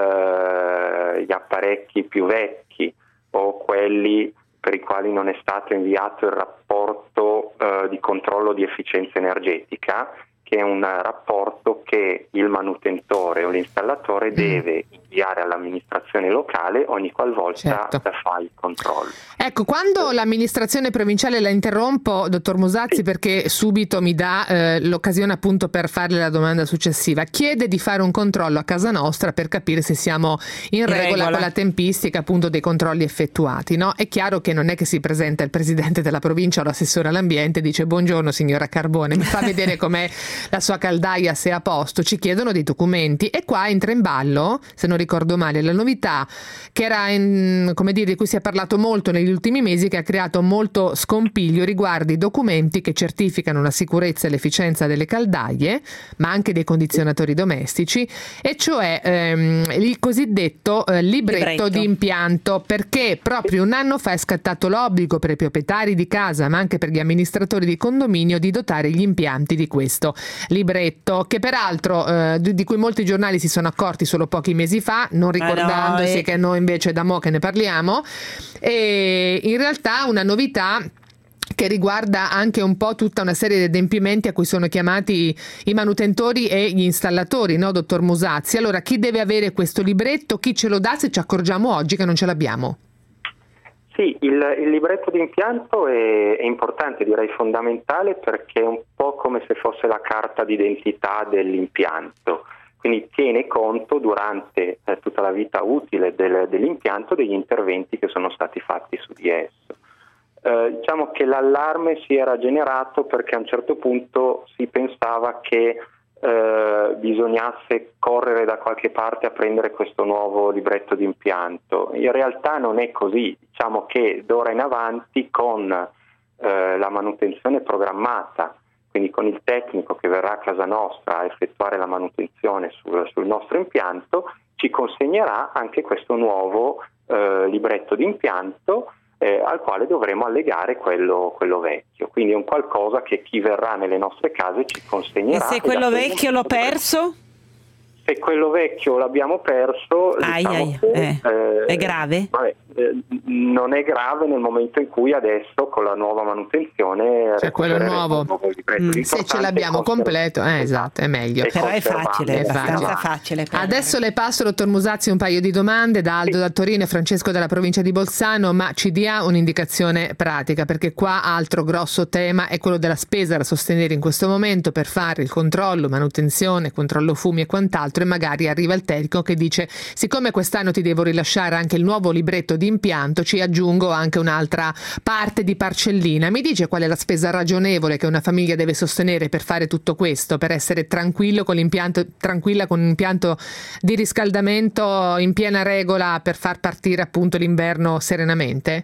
eh, gli apparecchi più vecchi o quelli per i quali non è stato inviato il rapporto eh, di controllo di efficienza energetica, che è un rapporto che il manutentore o l'installatore mm. deve inviare all'amministrazione locale ogni qualvolta certo. fa il controllo. Ecco, quando l'amministrazione provinciale, la interrompo, dottor Musazzi, sì. perché subito mi dà eh, l'occasione appunto per farle la domanda successiva, chiede di fare un controllo a casa nostra per capire se siamo in, in regola, regola con la tempistica appunto dei controlli effettuati, no? È chiaro che non è che si presenta il presidente della provincia o l'assessore all'ambiente e dice buongiorno signora Carbone, mi fa vedere com'è la sua caldaia, se è a posto. Ci chiedono dei documenti e qua entra in ballo, se non ricordo male, la novità che era in, come dire, di cui si è parlato molto negli ultimi mesi, che ha creato molto scompiglio riguardo i documenti che certificano la sicurezza e l'efficienza delle caldaie, ma anche dei condizionatori domestici, e cioè ehm, il cosiddetto eh, libretto, libretto di impianto, perché proprio un anno fa è scattato l'obbligo per i proprietari di casa, ma anche per gli amministratori di condominio, di dotare gli impianti di questo libretto, che peraltro eh, di cui molti giornali si sono accorti solo pochi mesi fa, non ricordandosi no, e... che noi invece da mo' che ne parliamo, e in realtà una novità che riguarda anche un po' tutta una serie di adempimenti a cui sono chiamati i manutentori e gli installatori, no, dottor Musazzi? Allora, chi deve avere questo libretto? Chi ce lo dà se ci accorgiamo oggi che non ce l'abbiamo? Sì, il, il libretto di impianto è, è importante, direi fondamentale, perché è un po' come se fosse la carta d'identità dell'impianto, quindi tiene conto durante eh, tutta la vita utile del, dell'impianto degli interventi che sono stati fatti su di esso. Eh, diciamo che l'allarme si era generato perché a un certo punto si pensava che eh, bisognasse correre da qualche parte a prendere questo nuovo libretto di impianto. In realtà non è così, diciamo che d'ora in avanti con eh, la manutenzione programmata, quindi con il tecnico che verrà a casa nostra a effettuare la manutenzione sul, sul nostro impianto, ci consegnerà anche questo nuovo eh, libretto di impianto eh, al quale dovremo allegare quello, quello vecchio. Quindi è un qualcosa che chi verrà nelle nostre case ci consegnerà. E se quello vecchio l'ho perso? Se quello vecchio l'abbiamo perso, ai, diciamo ai, che, eh. eh, è grave? Vabbè, eh, non è grave nel momento in cui adesso con la nuova manutenzione cioè quello nuovo, nuovo mm. se ce l'abbiamo completo eh, esatto, è meglio, però è facile, è abbastanza facile. Adesso le passo, dottor Musazzi, un paio di domande da Aldo da Torino e Francesco dalla provincia di Bolzano, ma ci dia un'indicazione pratica, perché qua altro grosso tema è quello della spesa da sostenere in questo momento per fare il controllo, manutenzione, controllo fumi e quant'altro, e magari arriva il tecnico che dice siccome quest'anno ti devo rilasciare anche il nuovo libretto di impianto, ci aggiungo anche un'altra parte di parcellina. Mi dice qual è la spesa ragionevole che una famiglia deve sostenere per fare tutto questo, per essere tranquillo con l'impianto, tranquilla con un impianto di riscaldamento in piena regola per far partire appunto l'inverno serenamente?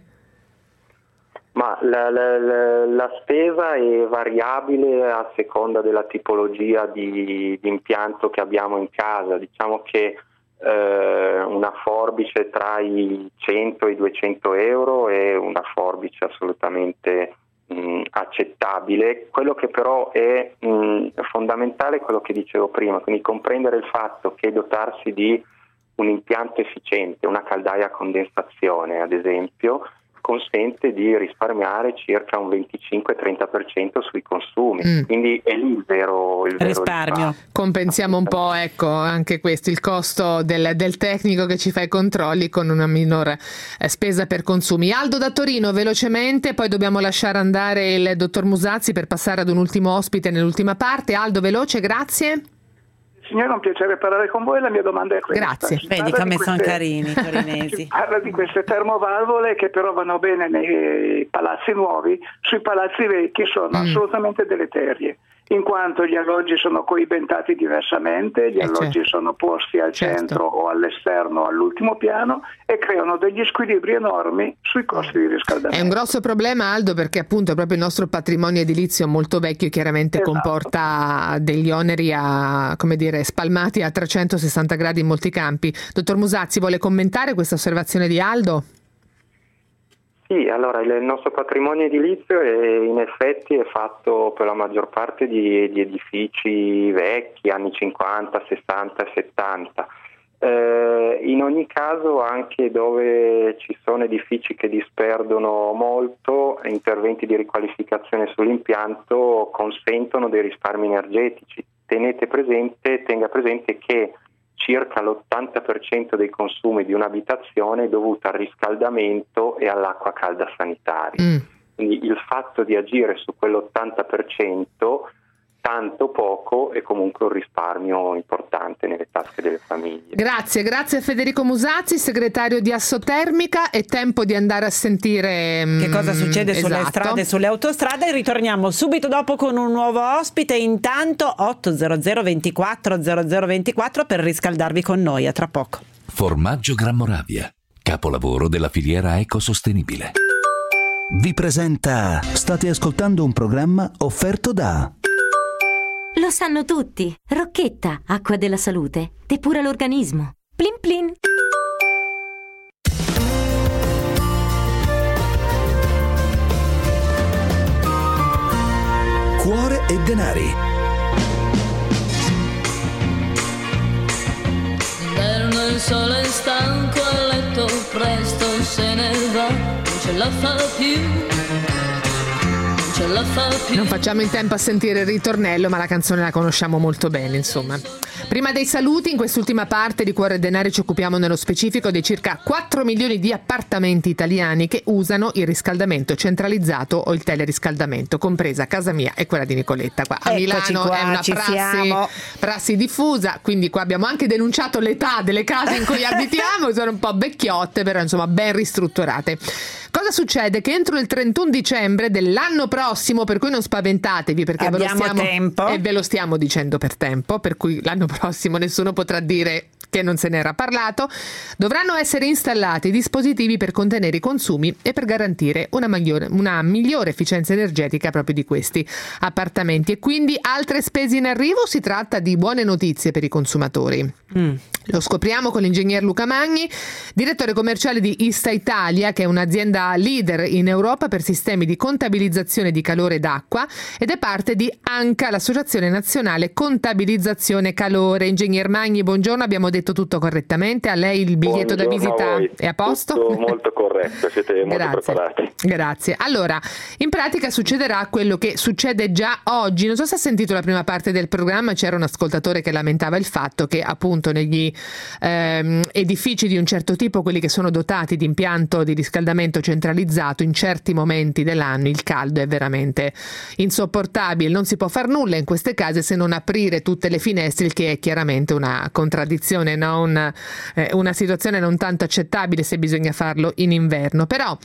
Ma la, la, la, la spesa è variabile a seconda della tipologia di, di impianto che abbiamo in casa. Diciamo che eh, una forbice tra i cento e i duecento euro è una forbice assolutamente mh, accettabile. Quello che però è mh, fondamentale è quello che dicevo prima, quindi comprendere il fatto che dotarsi di un impianto efficiente, una caldaia a condensazione ad esempio, consente di risparmiare circa un venticinque trenta per cento sui consumi, mm. quindi è lì il vero, il vero risparmio. risparmio. Compensiamo un po', ecco, anche questo, il costo del, del tecnico che ci fa i controlli con una minore eh, spesa per consumi. Aldo da Torino, velocemente, poi dobbiamo lasciare andare il dottor Musazzi per passare ad un ultimo ospite nell'ultima parte. Aldo, veloce, grazie. Signora, un piacere parlare con voi. La mia domanda è questa. Grazie. Si Vedi parla come di sono queste- carini i torinesi. Si parla di queste termovalvole che però vanno bene nei palazzi nuovi, sui palazzi vecchi sono Mm. assolutamente deleterie, in quanto gli alloggi sono coibentati diversamente, gli Eh, alloggi certo. sono posti al Certo. centro o all'esterno o all'ultimo piano e creano degli squilibri enormi sui costi di riscaldamento. È un grosso problema, Aldo, perché appunto proprio il nostro patrimonio edilizio molto vecchio chiaramente Esatto. comporta degli oneri a, come dire, spalmati a trecentosessanta gradi in molti campi. Dottor Musazzi, vuole commentare questa osservazione di Aldo? Sì, allora il nostro patrimonio edilizio è, in effetti è fatto per la maggior parte di, di edifici vecchi, anni cinquanta, sessanta, settanta. Eh, in ogni caso, anche dove ci sono edifici che disperdono molto, interventi di riqualificazione sull'impianto consentono dei risparmi energetici. Tenete presente, tenga presente che circa l'ottanta per cento dei consumi di un'abitazione è dovuto al riscaldamento e all'acqua calda sanitaria. Mm. Quindi il fatto di agire su quell'ottanta per cento, tanto poco, è comunque un risparmio importante nelle tasche delle famiglie. Grazie, grazie a Federico Musazzi, segretario di Assotermica. È tempo di andare a sentire Che cosa succede mm, sulle esatto. strade e sulle autostrade. Ritorniamo subito dopo con un nuovo ospite. Intanto ottocento ventiquattro zero zero ventiquattro per riscaldarvi con noi. A tra poco. Formaggio Gran Moravia, capolavoro della filiera ecosostenibile. Vi presenta State ascoltando un programma offerto da Lo sanno tutti. Rocchetta, acqua della salute, depura l'organismo. Plin plin. Cuore e denari. D'inverno il sole è stanco a letto, presto se ne va, non ce la fa più, non ce la fa più. Non facciamo in tempo a sentire il ritornello, ma la canzone la conosciamo molto bene, insomma. Prima dei saluti, in quest'ultima parte di Cuore e Denari ci occupiamo nello specifico dei circa quattro milioni di appartamenti italiani che usano il riscaldamento centralizzato o il teleriscaldamento, compresa casa mia e quella di Nicoletta. Qua a Eccoci Milano qua, è una ci prassi, siamo. prassi diffusa, quindi qua abbiamo anche denunciato l'età delle case in cui abitiamo, sono un po' vecchiotte, però insomma ben ristrutturate. Cosa succede? Che entro il trentuno dicembre dell'anno prossimo, per cui non spaventatevi perché ve lo Abbiamo stiamo, tempo. e ve lo stiamo dicendo per tempo, per cui l'anno prossimo nessuno potrà dire che non se n'era parlato, dovranno essere installati dispositivi per contenere i consumi e per garantire una migliore, una migliore efficienza energetica proprio di questi appartamenti. E quindi altre spese in arrivo? Si tratta di buone notizie per i consumatori. Mm. Lo scopriamo con l'ingegner Luca Magni, direttore commerciale di Ista Italia, che è un'azienda leader in Europa per sistemi di contabilizzazione di calore ed acqua, ed è parte di ANCA, l'Associazione Nazionale Contabilizzazione Calore. Ingegner Magni, buongiorno, abbiamo detto tutto correttamente. A lei il biglietto da Buongiorno a visita voi. è a posto? Tutto molto corretto, siete molto Grazie. preparati. Grazie. Allora, in pratica succederà quello che succede già oggi. Non so se ha sentito la prima parte del programma, c'era un ascoltatore che lamentava il fatto che appunto negli ehm, edifici di un certo tipo, quelli che sono dotati di impianto di riscaldamento centralizzato, in certi momenti dell'anno il caldo è veramente insopportabile. Non si può far nulla in queste case se non aprire tutte le finestre, il che è chiaramente una contraddizione, no? una, eh, una situazione non tanto accettabile se bisogna farlo in inverno. Però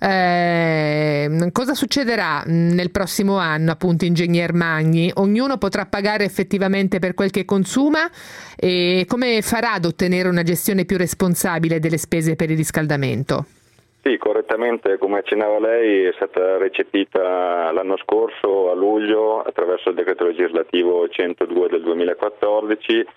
eh, cosa succederà nel prossimo anno, appunto, ingegner Magni? Ognuno potrà pagare effettivamente per quel che consuma, e come farà ad ottenere una gestione più responsabile delle spese per il riscaldamento? Sì, correttamente, come accennava lei, è stata recepita l'anno scorso a luglio attraverso il decreto legislativo centodue del duemilaquattordici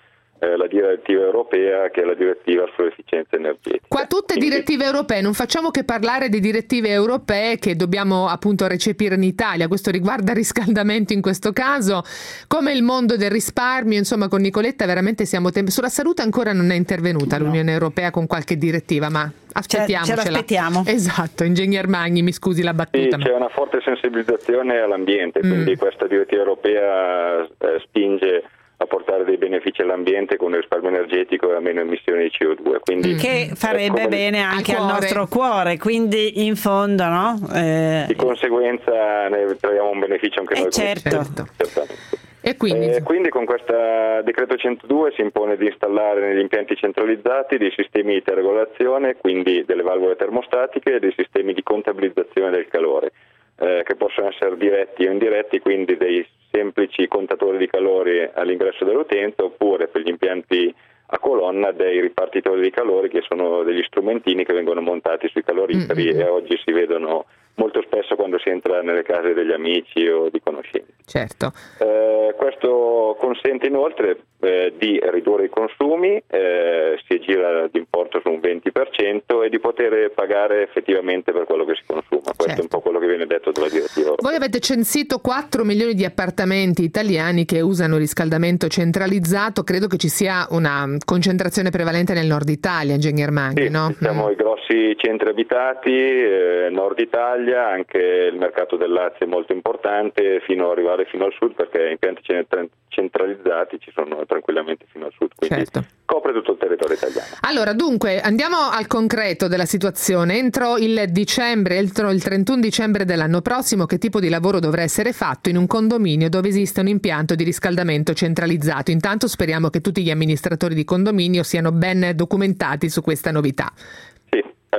eh, la direttiva europea, che è la direttiva sull'efficienza energetica. Qua tutte Quindi, direttive europee, non facciamo che parlare di direttive europee che dobbiamo appunto recepire in Italia. Questo riguarda il riscaldamento in questo caso, come il mondo del risparmio. Insomma, con Nicoletta veramente siamo tem- sulla salute ancora non è intervenuta no. l'Unione Europea con qualche direttiva, ma aspettiamocela. Ce l'aspettiamo. Esatto, Ingegner Magni, mi scusi la battuta. Sì, c'è una forte sensibilizzazione all'ambiente, mm. quindi questa direttiva europea eh, spinge a portare dei benefici all'ambiente con il risparmio energetico e a meno emissioni di C O due. Quindi, che farebbe come bene anche al, al nostro cuore, quindi in fondo, no? Eh... Di conseguenza ne troviamo un beneficio anche eh noi. Certo. Certamente. E quindi? Eh, quindi con questo decreto centodue si impone di installare negli impianti centralizzati dei sistemi di termoregolazione, quindi delle valvole termostatiche e dei sistemi di contabilizzazione del calore, eh, che possono essere diretti o indiretti, quindi dei semplici contatori di calore all'ingresso dell'utenza, oppure per gli impianti a colonna dei ripartitori di calore, che sono degli strumentini che vengono montati sui caloriferi mm-hmm. e oggi si vedono molto spesso quando si entra nelle case degli amici o di conoscenti. Certo. Eh, questo consente inoltre eh, di ridurre i consumi, eh, si gira d'importo su un venti per cento e di poter pagare effettivamente per quello che si consuma. Questo certo. è un po' quello che viene detto dalla direttiva europea. Voi avete censito quattro milioni di appartamenti italiani che usano riscaldamento centralizzato, credo che ci sia una concentrazione prevalente nel nord Italia, Ingegner Magni, sì, no? Siamo mm. i grossi centri abitati, eh, nord Italia, anche il mercato del Lazio è molto importante, fino ad arrivare fino al sud, perché impianti centralizzati ci sono tranquillamente fino al sud, quindi certo. copre tutto il territorio italiano. Allora, dunque, andiamo al concreto della situazione. Entro il dicembre, entro il trentuno dicembre dell'anno prossimo, che tipo di lavoro dovrà essere fatto in un condominio dove esiste un impianto di riscaldamento centralizzato? Intanto speriamo che tutti gli amministratori di condominio siano ben documentati su questa novità. Sì,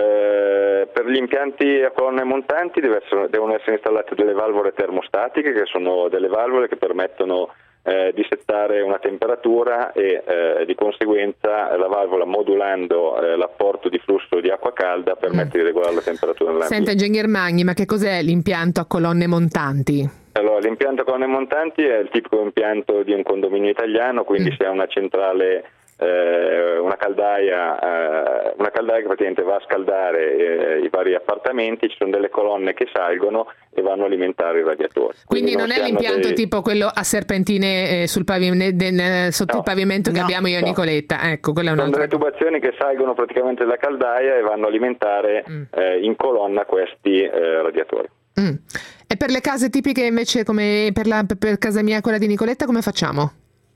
eh, per gli impianti a colonne montanti deve essere, devono essere installate delle valvole termostatiche, che sono delle valvole che permettono Eh, di settare una temperatura e eh, di conseguenza la valvola, modulando eh, l'apporto di flusso di acqua calda, permette mm. di regolare la temperatura nell'ambiente. Senta, Ingegner Magni, ma che cos'è l'impianto a colonne montanti? Allora, l'impianto a colonne montanti è il tipico impianto di un condominio italiano, quindi mm. si ha una centrale, eh, una caldaia, eh, una caldaia che praticamente va a scaldare eh, i vari appartamenti, ci sono delle colonne che salgono e vanno a alimentare i radiatori. Quindi, Quindi non, non è l'impianto dei... tipo quello a serpentine eh, sul pavimento, de, sotto no, il pavimento che no, abbiamo io e no. Nicoletta. Ecco, quella è un'altra. Sono delle tubazioni che salgono praticamente dalla caldaia e vanno a alimentare mm. eh, in colonna questi eh, radiatori. Mm. E per le case tipiche invece, come per, la, per casa mia e quella di Nicoletta, come facciamo?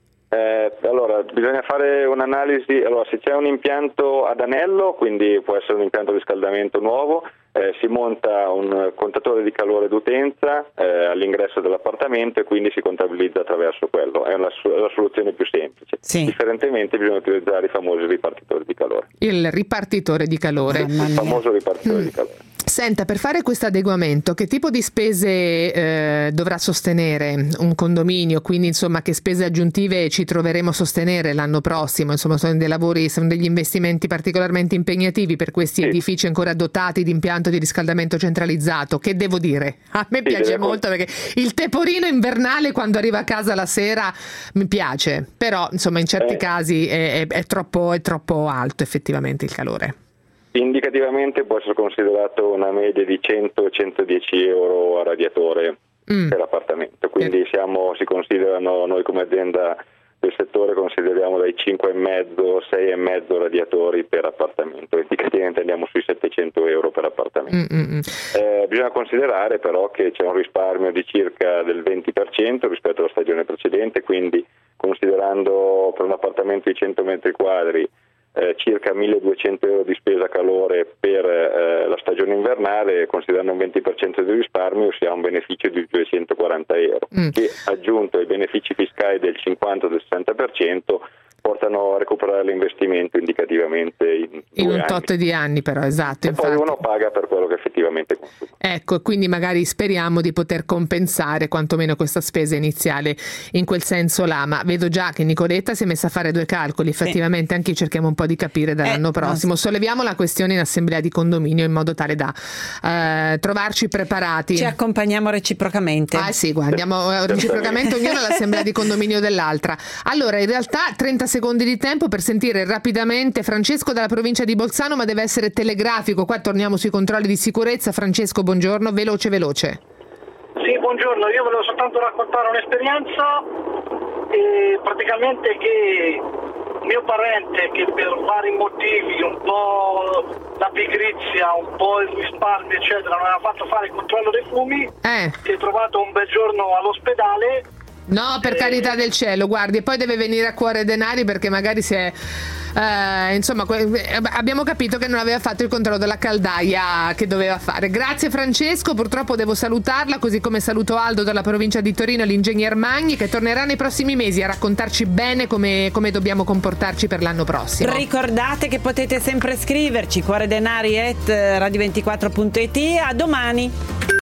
Eh, allora, bisogna fare un'analisi. Allora, se c'è un impianto ad anello, quindi può essere un impianto di riscaldamento nuovo, eh, si monta un contatore di calore d'utenza eh, all'ingresso dell'appartamento e quindi si contabilizza attraverso quello. È una, la soluzione più semplice. Sì. Differentemente bisogna utilizzare i famosi ripartitori di calore. Il ripartitore di calore. Il famoso ripartitore mm. di calore. Senta, per fare questo adeguamento, che tipo di spese eh, dovrà sostenere un condominio? Quindi, insomma, che spese aggiuntive ci troveremo a sostenere l'anno prossimo? Insomma, sono dei lavori, sono degli investimenti particolarmente impegnativi per questi sì. edifici ancora dotati di impianto di riscaldamento centralizzato. Che devo dire? A me sì, piace molto, perché il teporino invernale quando arriva a casa la sera mi piace, però, insomma, in certi eh. casi è, è, è, troppo, è troppo alto effettivamente il calore. Indicativamente può essere considerato una media di cento centodieci euro a radiatore mm. per appartamento, quindi siamo, si considerano, noi come azienda del settore consideriamo dai cinque e mezzo, sei e mezzo radiatori per appartamento, indicativamente andiamo sui settecento euro per appartamento. Mm-mm. Eh, bisogna considerare però che c'è un risparmio di circa del venti per cento rispetto alla stagione precedente, quindi considerando per un appartamento di cento metri quadri Eh, circa milleduecento euro di spesa calore per eh, la stagione invernale, considerando un venti per cento di risparmio si ha un beneficio di duecentoquaranta euro mm. che, aggiunto ai benefici fiscali del cinquanta o del sessanta per cento, portano a recuperare l'investimento indicativamente in, in un anni. tot di anni, però, esatto. E infatti. poi uno paga per quello che effettivamente effettivamente consumato. Ecco, quindi magari speriamo di poter compensare quantomeno questa spesa iniziale in quel senso là, ma vedo già che Nicoletta si è messa a fare due calcoli, effettivamente anche cerchiamo un po' di capire dall'anno Eh, prossimo. no. Solleviamo la questione in assemblea di condominio in modo tale da eh, trovarci preparati. Ci accompagniamo reciprocamente. Ah sì, guarda, andiamo eh, reciprocamente ognuno all'assemblea di condominio dell'altra. Allora, in realtà trenta secondi di tempo per sentire rapidamente Francesco dalla provincia di Bolzano, ma deve essere telegrafico. Qua torniamo sui controlli di sicurezza. Francesco, buongiorno, veloce veloce. Sì, buongiorno, io volevo soltanto raccontare un'esperienza, eh, praticamente che mio parente, che per vari motivi, un po' la pigrizia, un po' il risparmio eccetera, non aveva fatto fare il controllo dei fumi, eh. si è trovato un bel giorno all'ospedale. No, per carità del cielo, guardi, e poi deve venire a cuore denari perché magari si è eh, insomma que- abbiamo capito che non aveva fatto il controllo della caldaia che doveva fare. Grazie Francesco, purtroppo devo salutarla, così come saluto Aldo dalla provincia di Torino, l'ingegner Magni, che tornerà nei prossimi mesi a raccontarci bene come, come dobbiamo comportarci per l'anno prossimo. Ricordate che potete sempre scriverci cuore denari at radio ventiquattro punto it. A domani.